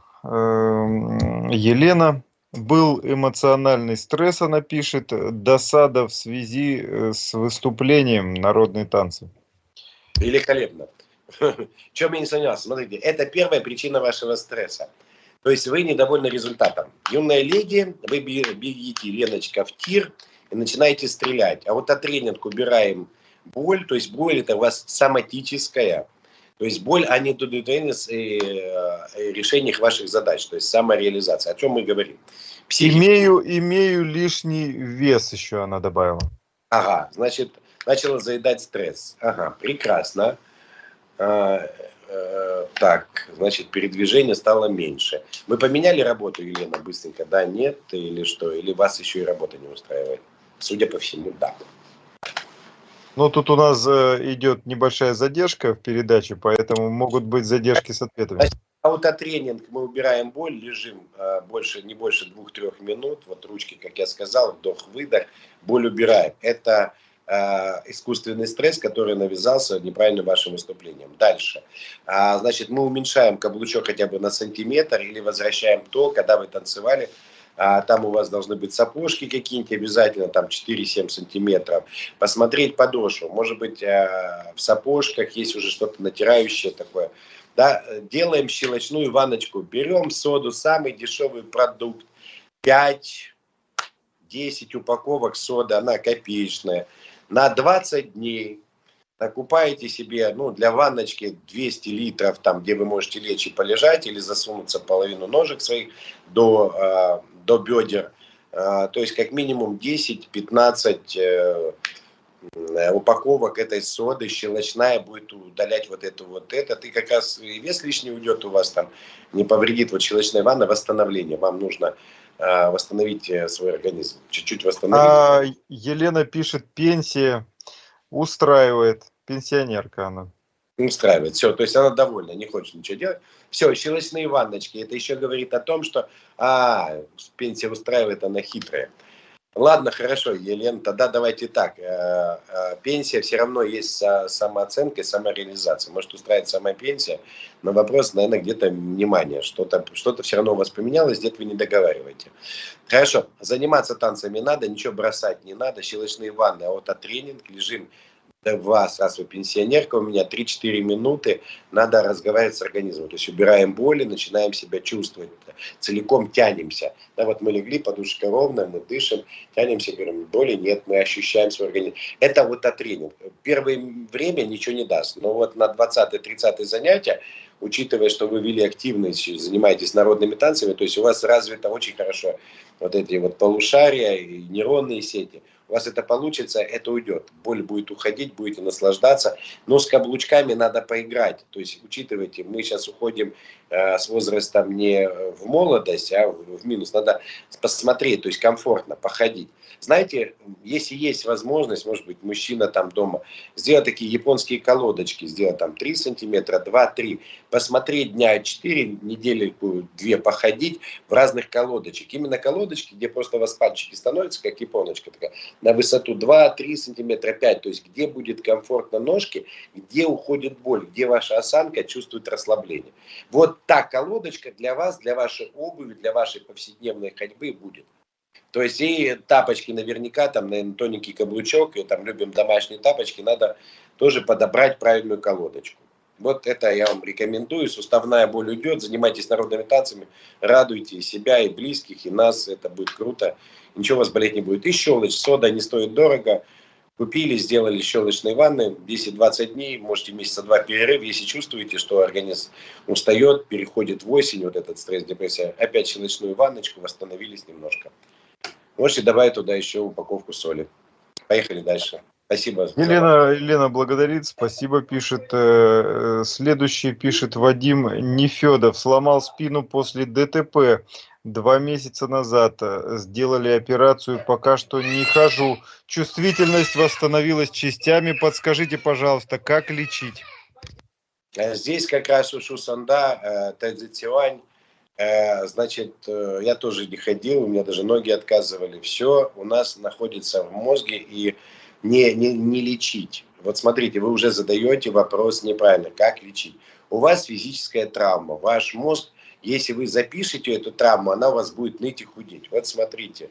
Елена. Был эмоциональный стресс, она пишет, досада в связи с выступлением народные танцы. Великолепно. Чем я не сомневался? Смотрите, это первая причина вашего стресса. То есть вы недовольны результатом. Юная леди, вы бегите, Леночка, в тир и начинаете стрелять. А вот от тренинг убираем боль, то есть боль это у вас соматическая. То есть боль, а не удовлетворенность решениях ваших задач, то есть самореализация. О чем мы говорим? Имею лишний вес, еще она добавила. Ага, значит, начала заедать стресс. Ага, прекрасно. Так, значит, передвижение стало меньше. Мы поменяли работу, Елена, быстренько? Да, нет, или что? Или вас еще и работа не устраивает? Судя по всему, да. Ну, тут у нас идет небольшая задержка в передаче, поэтому могут быть задержки с ответами. Аутотренинг, мы убираем боль, лежим не больше 2-3 минут, вот ручки, как я сказал, вдох-выдох, боль убираем. Это искусственный стресс, который навязался неправильным вашим выступлением. Дальше. Значит, мы уменьшаем каблучок хотя бы на сантиметр или возвращаем то, когда вы танцевали. Там у вас должны быть сапожки какие-нибудь обязательно, там 4-7 сантиметров. Посмотреть подошву. Может быть, в сапожках есть уже что-то натирающее такое. Да? Делаем щелочную ванночку. Берем соду, самый дешевый продукт. 5-10 упаковок соды, она копеечная. На 20 дней накупаете себе, для ванночки 200 литров, там, где вы можете лечь и полежать, или засунуться половину ножек своих до бедер. То есть как минимум 10-15 упаковок этой соды, щелочная, будет удалять вот это. И как раз и вес лишний уйдет у вас там, не повредит вот щелочная ванна, восстановление. Вам нужно восстановить свой организм, чуть-чуть восстановить. Елена пишет, пенсия устраивает, пенсионерка она. Устраивает, все, то есть она довольна, не хочет ничего делать. Все, щелочные ванночки, это еще говорит о том, что пенсия устраивает, она хитрая. Ладно, хорошо, Елена, тогда давайте так. Пенсия все равно есть самооценка и самореализация. Может устраивать сама пенсия, но вопрос, наверное, где-то внимание. Что-то все равно у вас поменялось, где-то вы не договариваете. Хорошо, заниматься танцами надо, ничего бросать не надо. Щелочные ванны, аутотренинг, лежим. Раз вы пенсионерка, у меня 3-4 минуты, надо разговаривать с организмом. То есть убираем боли, начинаем себя чувствовать, целиком тянемся. Да, вот мы легли, подушка ровная, мы дышим, тянемся, говорим, боли нет, мы ощущаем свой организм. Это вот тренинг. Первое время ничего не даст, но вот на 20-30 занятия учитывая, что вы вели активность, занимаетесь народными танцами, то есть у вас развито очень хорошо вот эти вот полушария и нейронные сети. У вас это получится, это уйдет. Боль будет уходить, будете наслаждаться. Но с каблучками надо поиграть. То есть, учитывайте, мы сейчас уходим с возрастом не в молодость, а в минус. Надо посмотреть, то есть комфортно, походить. Знаете, если есть возможность, может быть, мужчина там дома, сделать такие японские колодочки, сделать там 3 сантиметра, 2-3, посмотреть дня 4, недели 2 походить в разных колодочек. Именно колодочки, где просто у вас пальчики становятся, как японочка такая, на высоту 2-3 сантиметра, 5, то есть где будет комфортно ножки, где уходит боль, где ваша осанка чувствует расслабление. Вот та колодочка для вас, для вашей обуви, для вашей повседневной ходьбы будет. То есть и тапочки наверняка, там, наверное, тоненький каблучок, и там любим домашние тапочки, надо тоже подобрать правильную колодочку. Вот это я вам рекомендую. Суставная боль уйдет, занимайтесь народными танцами, радуйте себя и близких, и нас, это будет круто. Ничего у вас болеть не будет. И щелочь, сода не стоит дорого. Купили, сделали щелочные ванны, 10-20 дней, можете месяца 2 перерыв, если чувствуете, что организм устает, переходит в осень, вот этот стресс, депрессия, опять щелочную ванночку, восстановились немножко. Можете добавить туда еще упаковку соли. Поехали дальше. Спасибо. Елена благодарит, спасибо, пишет. Следующий пишет Вадим Нефедов. Сломал спину после ДТП 2 месяца назад. Сделали операцию, пока что не хожу. Чувствительность восстановилась частями. Подскажите, пожалуйста, как лечить? Здесь как раз у Шусанда, Тайцзитюань, значит, я тоже не ходил, у меня даже ноги отказывали. Все у нас находится в мозге и не лечить. Вот смотрите, вы уже задаете вопрос неправильно, как лечить. У вас физическая травма, ваш мозг, если вы запишете эту травму, она у вас будет ныть и худеть. Вот смотрите,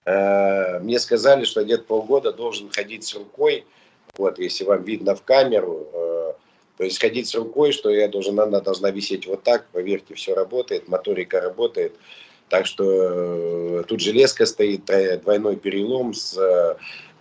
мне сказали, что где-то полгода должен ходить с рукой, вот если вам видно в камеру, то есть ходить с рукой, что она должна висеть вот так, поверьте, все работает, моторика работает. Так что тут железка стоит, двойной перелом со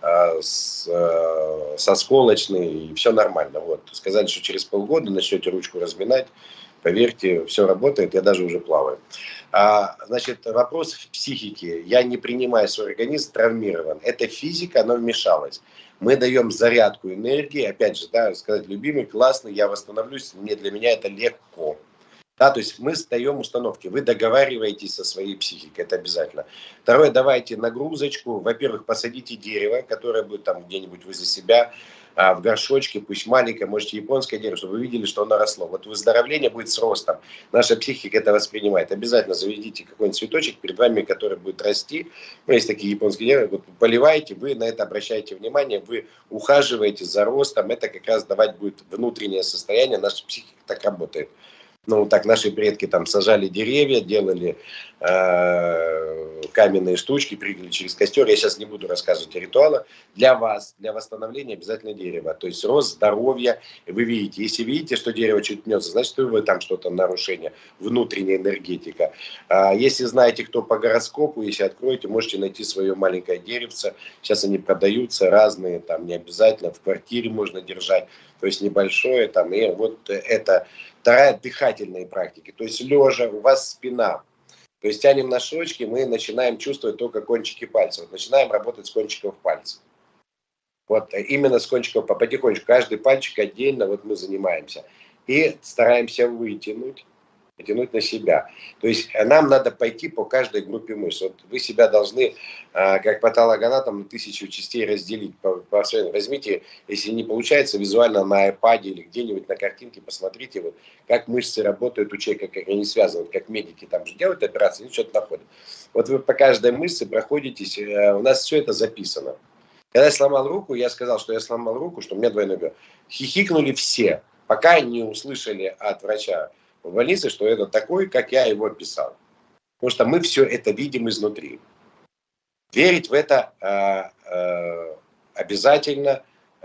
сколочной, и все нормально. Вот. Сказали, что через полгода начнете ручку разминать, поверьте, все работает, я даже уже плаваю. Значит, вопрос в психике. Я не принимаю свой организм, травмирован. Это физика, она вмешалась. Мы даем зарядку энергии, опять же, да, сказать, любимый, классный, я восстановлюсь, для меня это легко. Да, то есть мы даем установки, вы договариваетесь со своей психикой, это обязательно. Второе, давайте нагрузочку. Во-первых, посадите дерево, которое будет там где-нибудь возле себя, в горшочке, пусть маленькое, можете японское дерево, чтобы вы видели, что оно росло. Вот выздоровление будет с ростом. Наша психика это воспринимает. Обязательно заведите какой-нибудь цветочек перед вами, который будет расти. Ну, есть такие японские деревья, вот поливаете, вы на это обращаете внимание, вы ухаживаете за ростом. Это как раз давать будет внутреннее состояние. Наша психика так работает. Ну, так наши предки там сажали деревья, делали каменные штучки, прыгали через костер. Я сейчас не буду рассказывать о ритуалах. Для вас, для восстановления обязательно дерево. То есть рост, здоровье. Вы видите, если видите, что дерево чуть мнется, значит, вы там что-то нарушение, внутренняя энергетика. Если знаете, кто по гороскопу, если откроете, можете найти свое маленькое деревце. Сейчас они продаются разные, там не обязательно в квартире можно держать. То есть небольшое там. И вот это вторая дыхательные практики. То есть лежа, у вас спина. То есть тянем носочки, мы начинаем чувствовать только кончики пальцев. Вот начинаем работать с кончиков пальцев. Вот именно с кончиков, потихонечку. Каждый пальчик отдельно вот мы занимаемся. И стараемся вытянуть на себя. То есть нам надо пойти по каждой группе мышц. Вот вы себя должны, как патологоанатом, на 1000 частей разделить. Возьмите, если не получается, визуально на iPad или где-нибудь на картинке посмотрите, вот, как мышцы работают у человека, как они связаны. Вот, как медики там же делают операции, они что-то находят. Вот вы по каждой мышце проходитесь, у нас все это записано. Когда я сломал руку, я сказал, что я сломал руку, что у меня двойной бедро. Хихикнули все, пока не услышали от врача в больнице, что это такой, как я его описал. Потому что мы все это видим изнутри. Верить в это обязательно,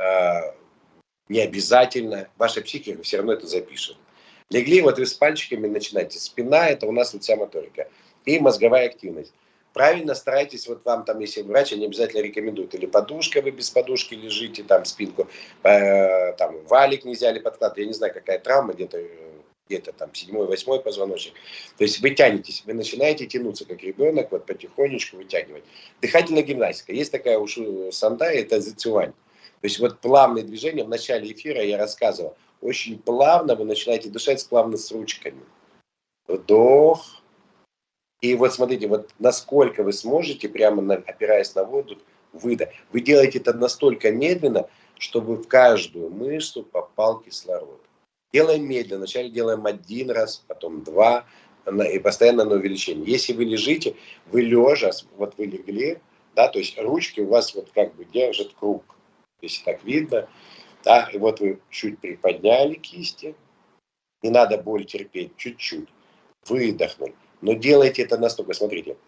не обязательно. Ваша психика все равно это запишет. Легли, вот вы с пальчиками начинаете. Спина, это у нас вот вся моторика. И мозговая активность. Правильно старайтесь, вот вам там, если врач, не обязательно рекомендует, или подушка, вы без подушки лежите, там спинку, там валик нельзя или подкладывать, я не знаю, какая травма, где-то где-то там 7-8 позвоночник. То есть вы тянетесь, вы начинаете тянуться, как ребенок, вот потихонечку вытягивать. Дыхательная гимнастика. Есть такая у Санда, это зицюань. То есть вот плавные движения, в начале эфира я рассказывал, очень плавно вы начинаете дышать, плавно с ручками. Вдох. И вот смотрите, вот насколько вы сможете, прямо опираясь на воздух, выдох. Вы делаете это настолько медленно, чтобы в каждую мышцу попал кислород. Делаем медленно. Вначале делаем 1 раз, потом 2, и постоянно на увеличение. Если вы лежите, вы лежа, вот вы легли, да, то есть ручки у вас вот как бы держат круг. Если так видно, да, и вот вы чуть приподняли кисти, не надо боль терпеть, чуть-чуть, выдохнули. Но делайте это настолько, смотрите,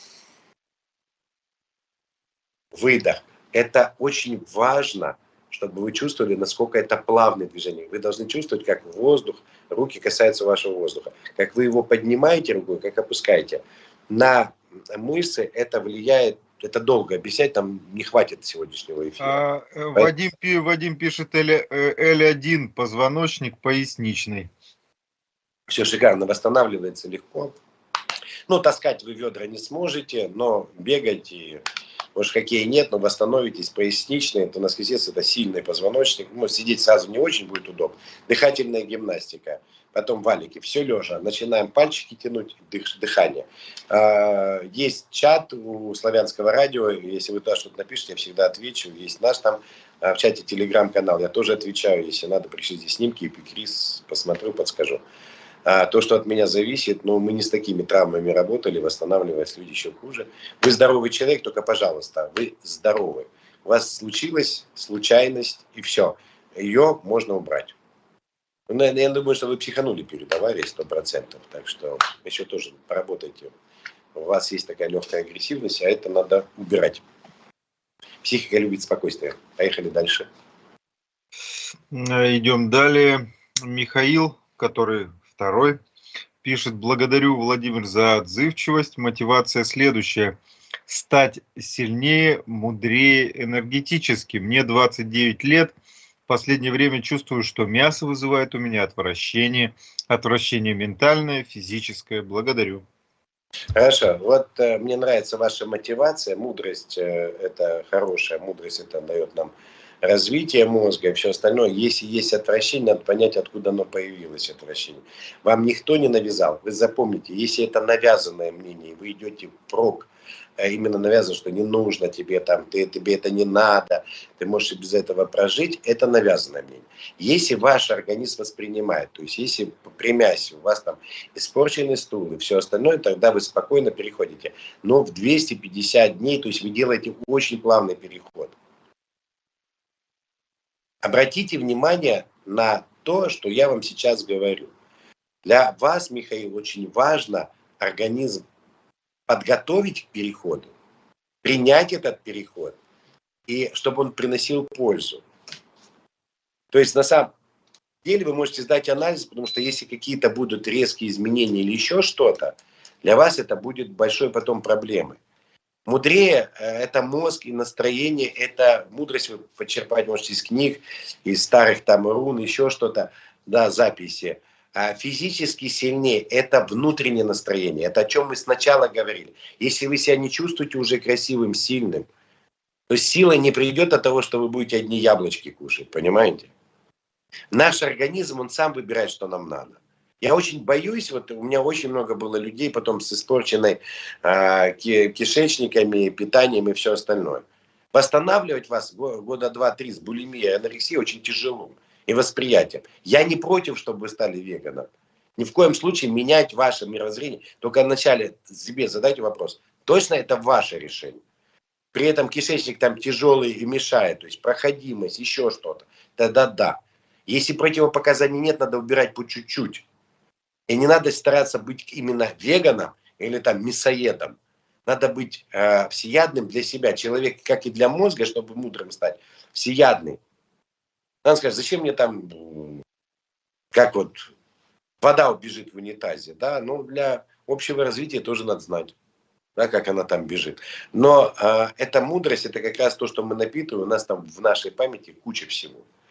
выдох. Это очень важно, чтобы вы чувствовали, насколько это плавное движение. Вы должны чувствовать, как воздух, руки касаются вашего воздуха. Как вы его поднимаете рукой, как опускаете. На мышцы это влияет, это долго объяснять, там не хватит сегодняшнего эфира. Вадим пишет L1, позвоночник поясничный. Все шикарно, восстанавливается легко. Ну, таскать вы ведра не сможете, но бегать и... Может, хоккея нет, но восстановитесь, поясничный, то у нас, естественно, это сильный позвоночник. Ну, сидеть сразу не очень будет удобно. Дыхательная гимнастика, потом валики, все лежа. Начинаем пальчики тянуть, дыхание. Есть чат у Славянского радио, если вы туда что-то напишите, я всегда отвечу. Есть наш там в чате телеграм-канал, я тоже отвечаю, если надо, пришлите снимки, и Крис посмотрю, подскажу. То, что от меня зависит, но мы не с такими травмами работали, восстанавливаясь, люди еще хуже. Вы здоровый человек, только, пожалуйста, вы здоровы. У вас случилась случайность, и все. Ее можно убрать. Ну, я думаю, что вы психанули, передавали 100%. Так что еще тоже поработайте. У вас есть такая легкая агрессивность, а это надо убирать. Психика любит спокойствие. Поехали дальше. Идем далее. Михаил, который... Второй пишет: благодарю, Владимир, за отзывчивость. Мотивация следующая: стать сильнее, мудрее энергетически. Мне 29 лет. В последнее время чувствую, что мясо вызывает у меня отвращение. Отвращение ментальное, физическое. Благодарю. Хорошо. Вот мне нравится ваша мотивация. Мудрость это хорошая. Мудрость это дает нам развитие мозга и все остальное. Если есть отвращение, надо понять, откуда оно появилось, отвращение. Вам никто не навязал. Вы запомните, если это навязанное мнение, вы идете впрок, именно навязано, что не нужно тебе там, тебе это не надо, ты можешь и без этого прожить, это навязанное мнение. Если ваш организм воспринимает, то есть если при мясе у вас там испорченный стул и все остальное, тогда вы спокойно переходите. Но в 250 дней, то есть вы делаете очень плавный переход. Обратите внимание на то, что я вам сейчас говорю. Для вас, Михаил, очень важно организм подготовить к переходу, принять этот переход, и чтобы он приносил пользу. То есть на самом деле вы можете сдать анализ, потому что если какие-то будут резкие изменения или еще что-то, для вас это будет большой потом проблемой. Мудрее это мозг и настроение, это мудрость вы почерпать можете из книг, из старых там рун, еще что-то, да, записи. А физически сильнее это внутреннее настроение, это о чем мы сначала говорили. Если вы себя не чувствуете уже красивым, сильным, то сила не придет от того, что вы будете одни яблочки кушать, понимаете? Наш организм, он сам выбирает, что нам надо. Я очень боюсь, вот у меня очень много было людей потом с испорченной кишечниками, питанием и все остальное. Восстанавливать вас года 2-3 с булимией, анорексией очень тяжело. И восприятием. Я не против, чтобы вы стали веганом. Ни в коем случае менять ваше мировоззрение. Только вначале себе задайте вопрос. Точно это ваше решение? При этом кишечник там тяжелый и мешает. То есть проходимость, еще что-то. Тогда да. Если противопоказаний нет, надо убирать по чуть-чуть. И не надо стараться быть именно веганом или там мясоедом. Надо быть всеядным для себя. Человек, как и для мозга, чтобы мудрым стать, всеядный. Надо сказать, зачем мне там, как вот вода убежит в унитазе. Да? Ну, для общего развития тоже надо знать, да, как она там бежит. Но эта мудрость, это как раз то, что мы напитываем. У нас там в нашей памяти куча всего.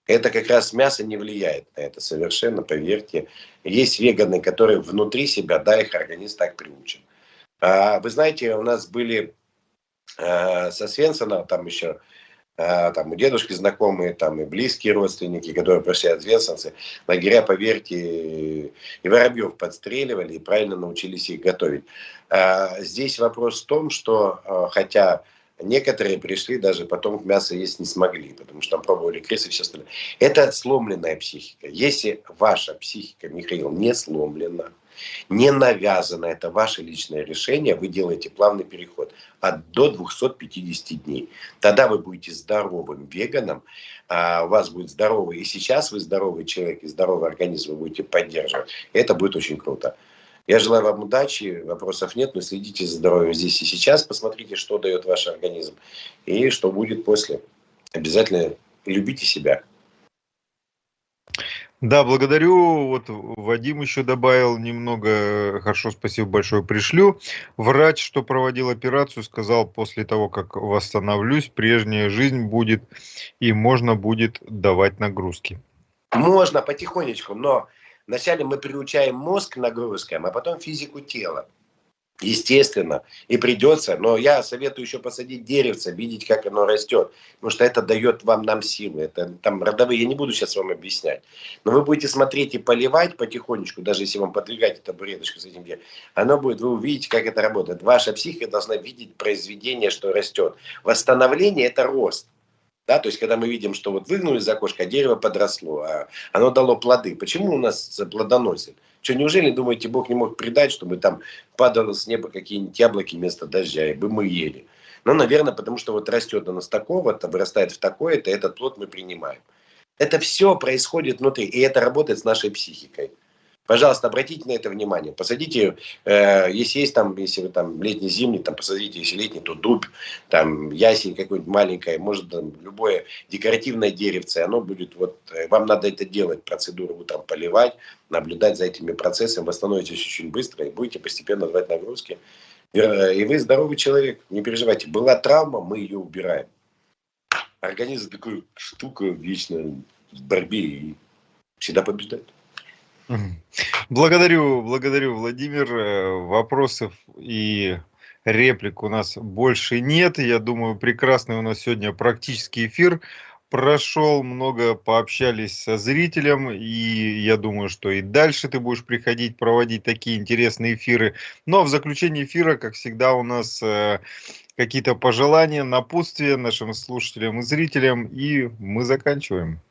Это как раз мясо не влияет на это совершенно, поверьте. Есть веганы, которые внутри себя, да, их организм так приучен. Вы знаете, у нас были со Свенсона, там еще там у дедушки знакомые, там и близкие родственники, которые прошли от свенсонцы, лагеря, поверьте, и воробьев подстреливали, и правильно научились их готовить. Здесь вопрос в том, что хотя некоторые пришли, даже потом мясо есть не смогли, потому что там пробовали крыс и все остальное. Это сломленная психика. Если ваша психика, Михаил, не сломлена, не навязано, это ваше личное решение, вы делаете плавный переход до 250 дней. Тогда вы будете здоровым веганом, у вас будет здоровый, и сейчас вы здоровый человек, и здоровый организм вы будете поддерживать. Это будет очень круто. Я желаю вам удачи, вопросов нет, но следите за здоровьем здесь и сейчас, посмотрите, что дает ваш организм и что будет после. Обязательно любите себя. Да, благодарю. Вот Вадим еще добавил немного. Хорошо, спасибо большое. Пришлю. Врач, что проводил операцию, сказал, после того, как восстановлюсь, прежняя жизнь будет и можно будет давать нагрузки. Можно потихонечку, но вначале мы приучаем мозг к нагрузкам, а потом физику тела. Естественно, и придется, но я советую еще посадить деревце, видеть, как оно растет, потому что это дает нам силы, это там родовые, я не буду сейчас вам объяснять, но вы будете смотреть и поливать потихонечку, даже если вам подвигать табуреточку с этим деревом, оно будет, вы увидите, как это работает. Ваша психика должна видеть произведение, что растет. Восстановление – это рост. Да, то есть, когда мы видим, что вот выгнули из окошка, дерево подросло, оно дало плоды. Почему у нас плодоносит? Что, неужели, думаете, Бог не мог предать, чтобы там падало с неба какие-нибудь яблоки вместо дождя, и бы мы ели? Ну, наверное, потому что вот растет оно с такого-то, вырастает в такое-то, этот плод мы принимаем. Это все происходит внутри, и это работает с нашей психикой. Пожалуйста, обратите на это внимание. Посадите, если есть там, если вы там летний-зимний, там посадите, если летний, то дуб, там ясень какой-нибудь маленькое, может там любое декоративное деревце, оно будет вот, вам надо это делать, процедуру утром поливать, наблюдать за этими процессами, восстановитесь очень быстро и будете постепенно давать нагрузки. И вы здоровый человек, не переживайте. Была травма, мы ее убираем. Организм такой штука вечно в борьбе и всегда побеждает. Благодарю, Владимир. Вопросов и реплик у нас больше нет. Я думаю, прекрасный у нас сегодня практический эфир прошел. Много пообщались со зрителем. И я думаю, что и дальше ты будешь приходить, проводить такие интересные эфиры. Но в заключении эфира, как всегда, у нас какие-то пожелания, напутствия нашим слушателям и зрителям. И мы заканчиваем.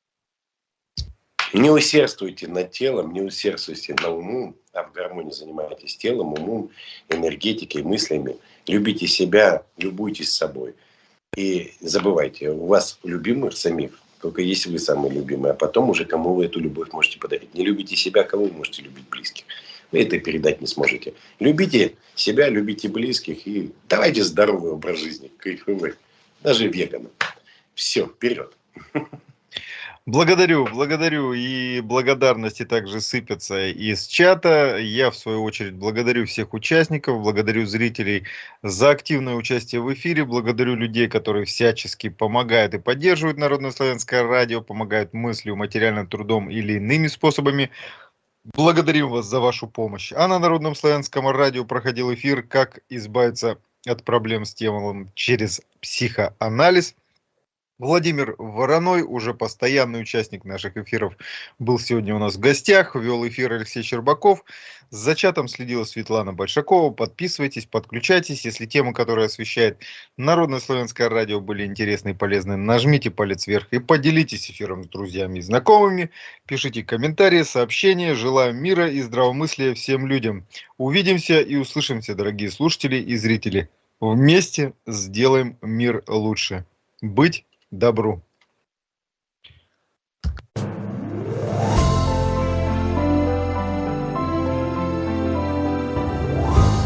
Не усердствуйте над телом, не усердствуйте на уму, а в гармонии занимайтесь телом, умом, энергетикой, мыслями. Любите себя, любуйтесь собой. И забывайте, у вас любимых самих, только если вы самые любимые, а потом уже кому вы эту любовь можете подарить. Не любите себя, кого вы можете любить близких. Вы это передать не сможете. Любите себя, любите близких и давайте здоровый образ жизни, кайфовый, даже веганом. Все, вперед! Благодарю. И благодарности также сыпятся из чата. Я, в свою очередь, благодарю всех участников, благодарю зрителей за активное участие в эфире, благодарю людей, которые всячески помогают и поддерживают Народнославянское радио, помогают мыслью, материальным трудом или иными способами. Благодарим вас за вашу помощь. А на Народном славянском радио проходил эфир «Как избавиться от проблем с телом через психоанализ». Владимир Вороной, уже постоянный участник наших эфиров, был сегодня у нас в гостях. Вел эфир Алексей Щербаков. За чатом следила Светлана Большакова. Подписывайтесь, подключайтесь. Если темы, которые освещает Народное славянское радио, были интересны и полезны, нажмите палец вверх и поделитесь эфиром с друзьями и знакомыми. Пишите комментарии, сообщения. Желаю мира и здравомыслия всем людям. Увидимся и услышимся, дорогие слушатели и зрители. Вместе сделаем мир лучше. Быть добру.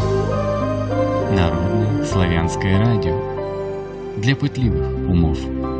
Народное славянское радио. Для пытливых умов.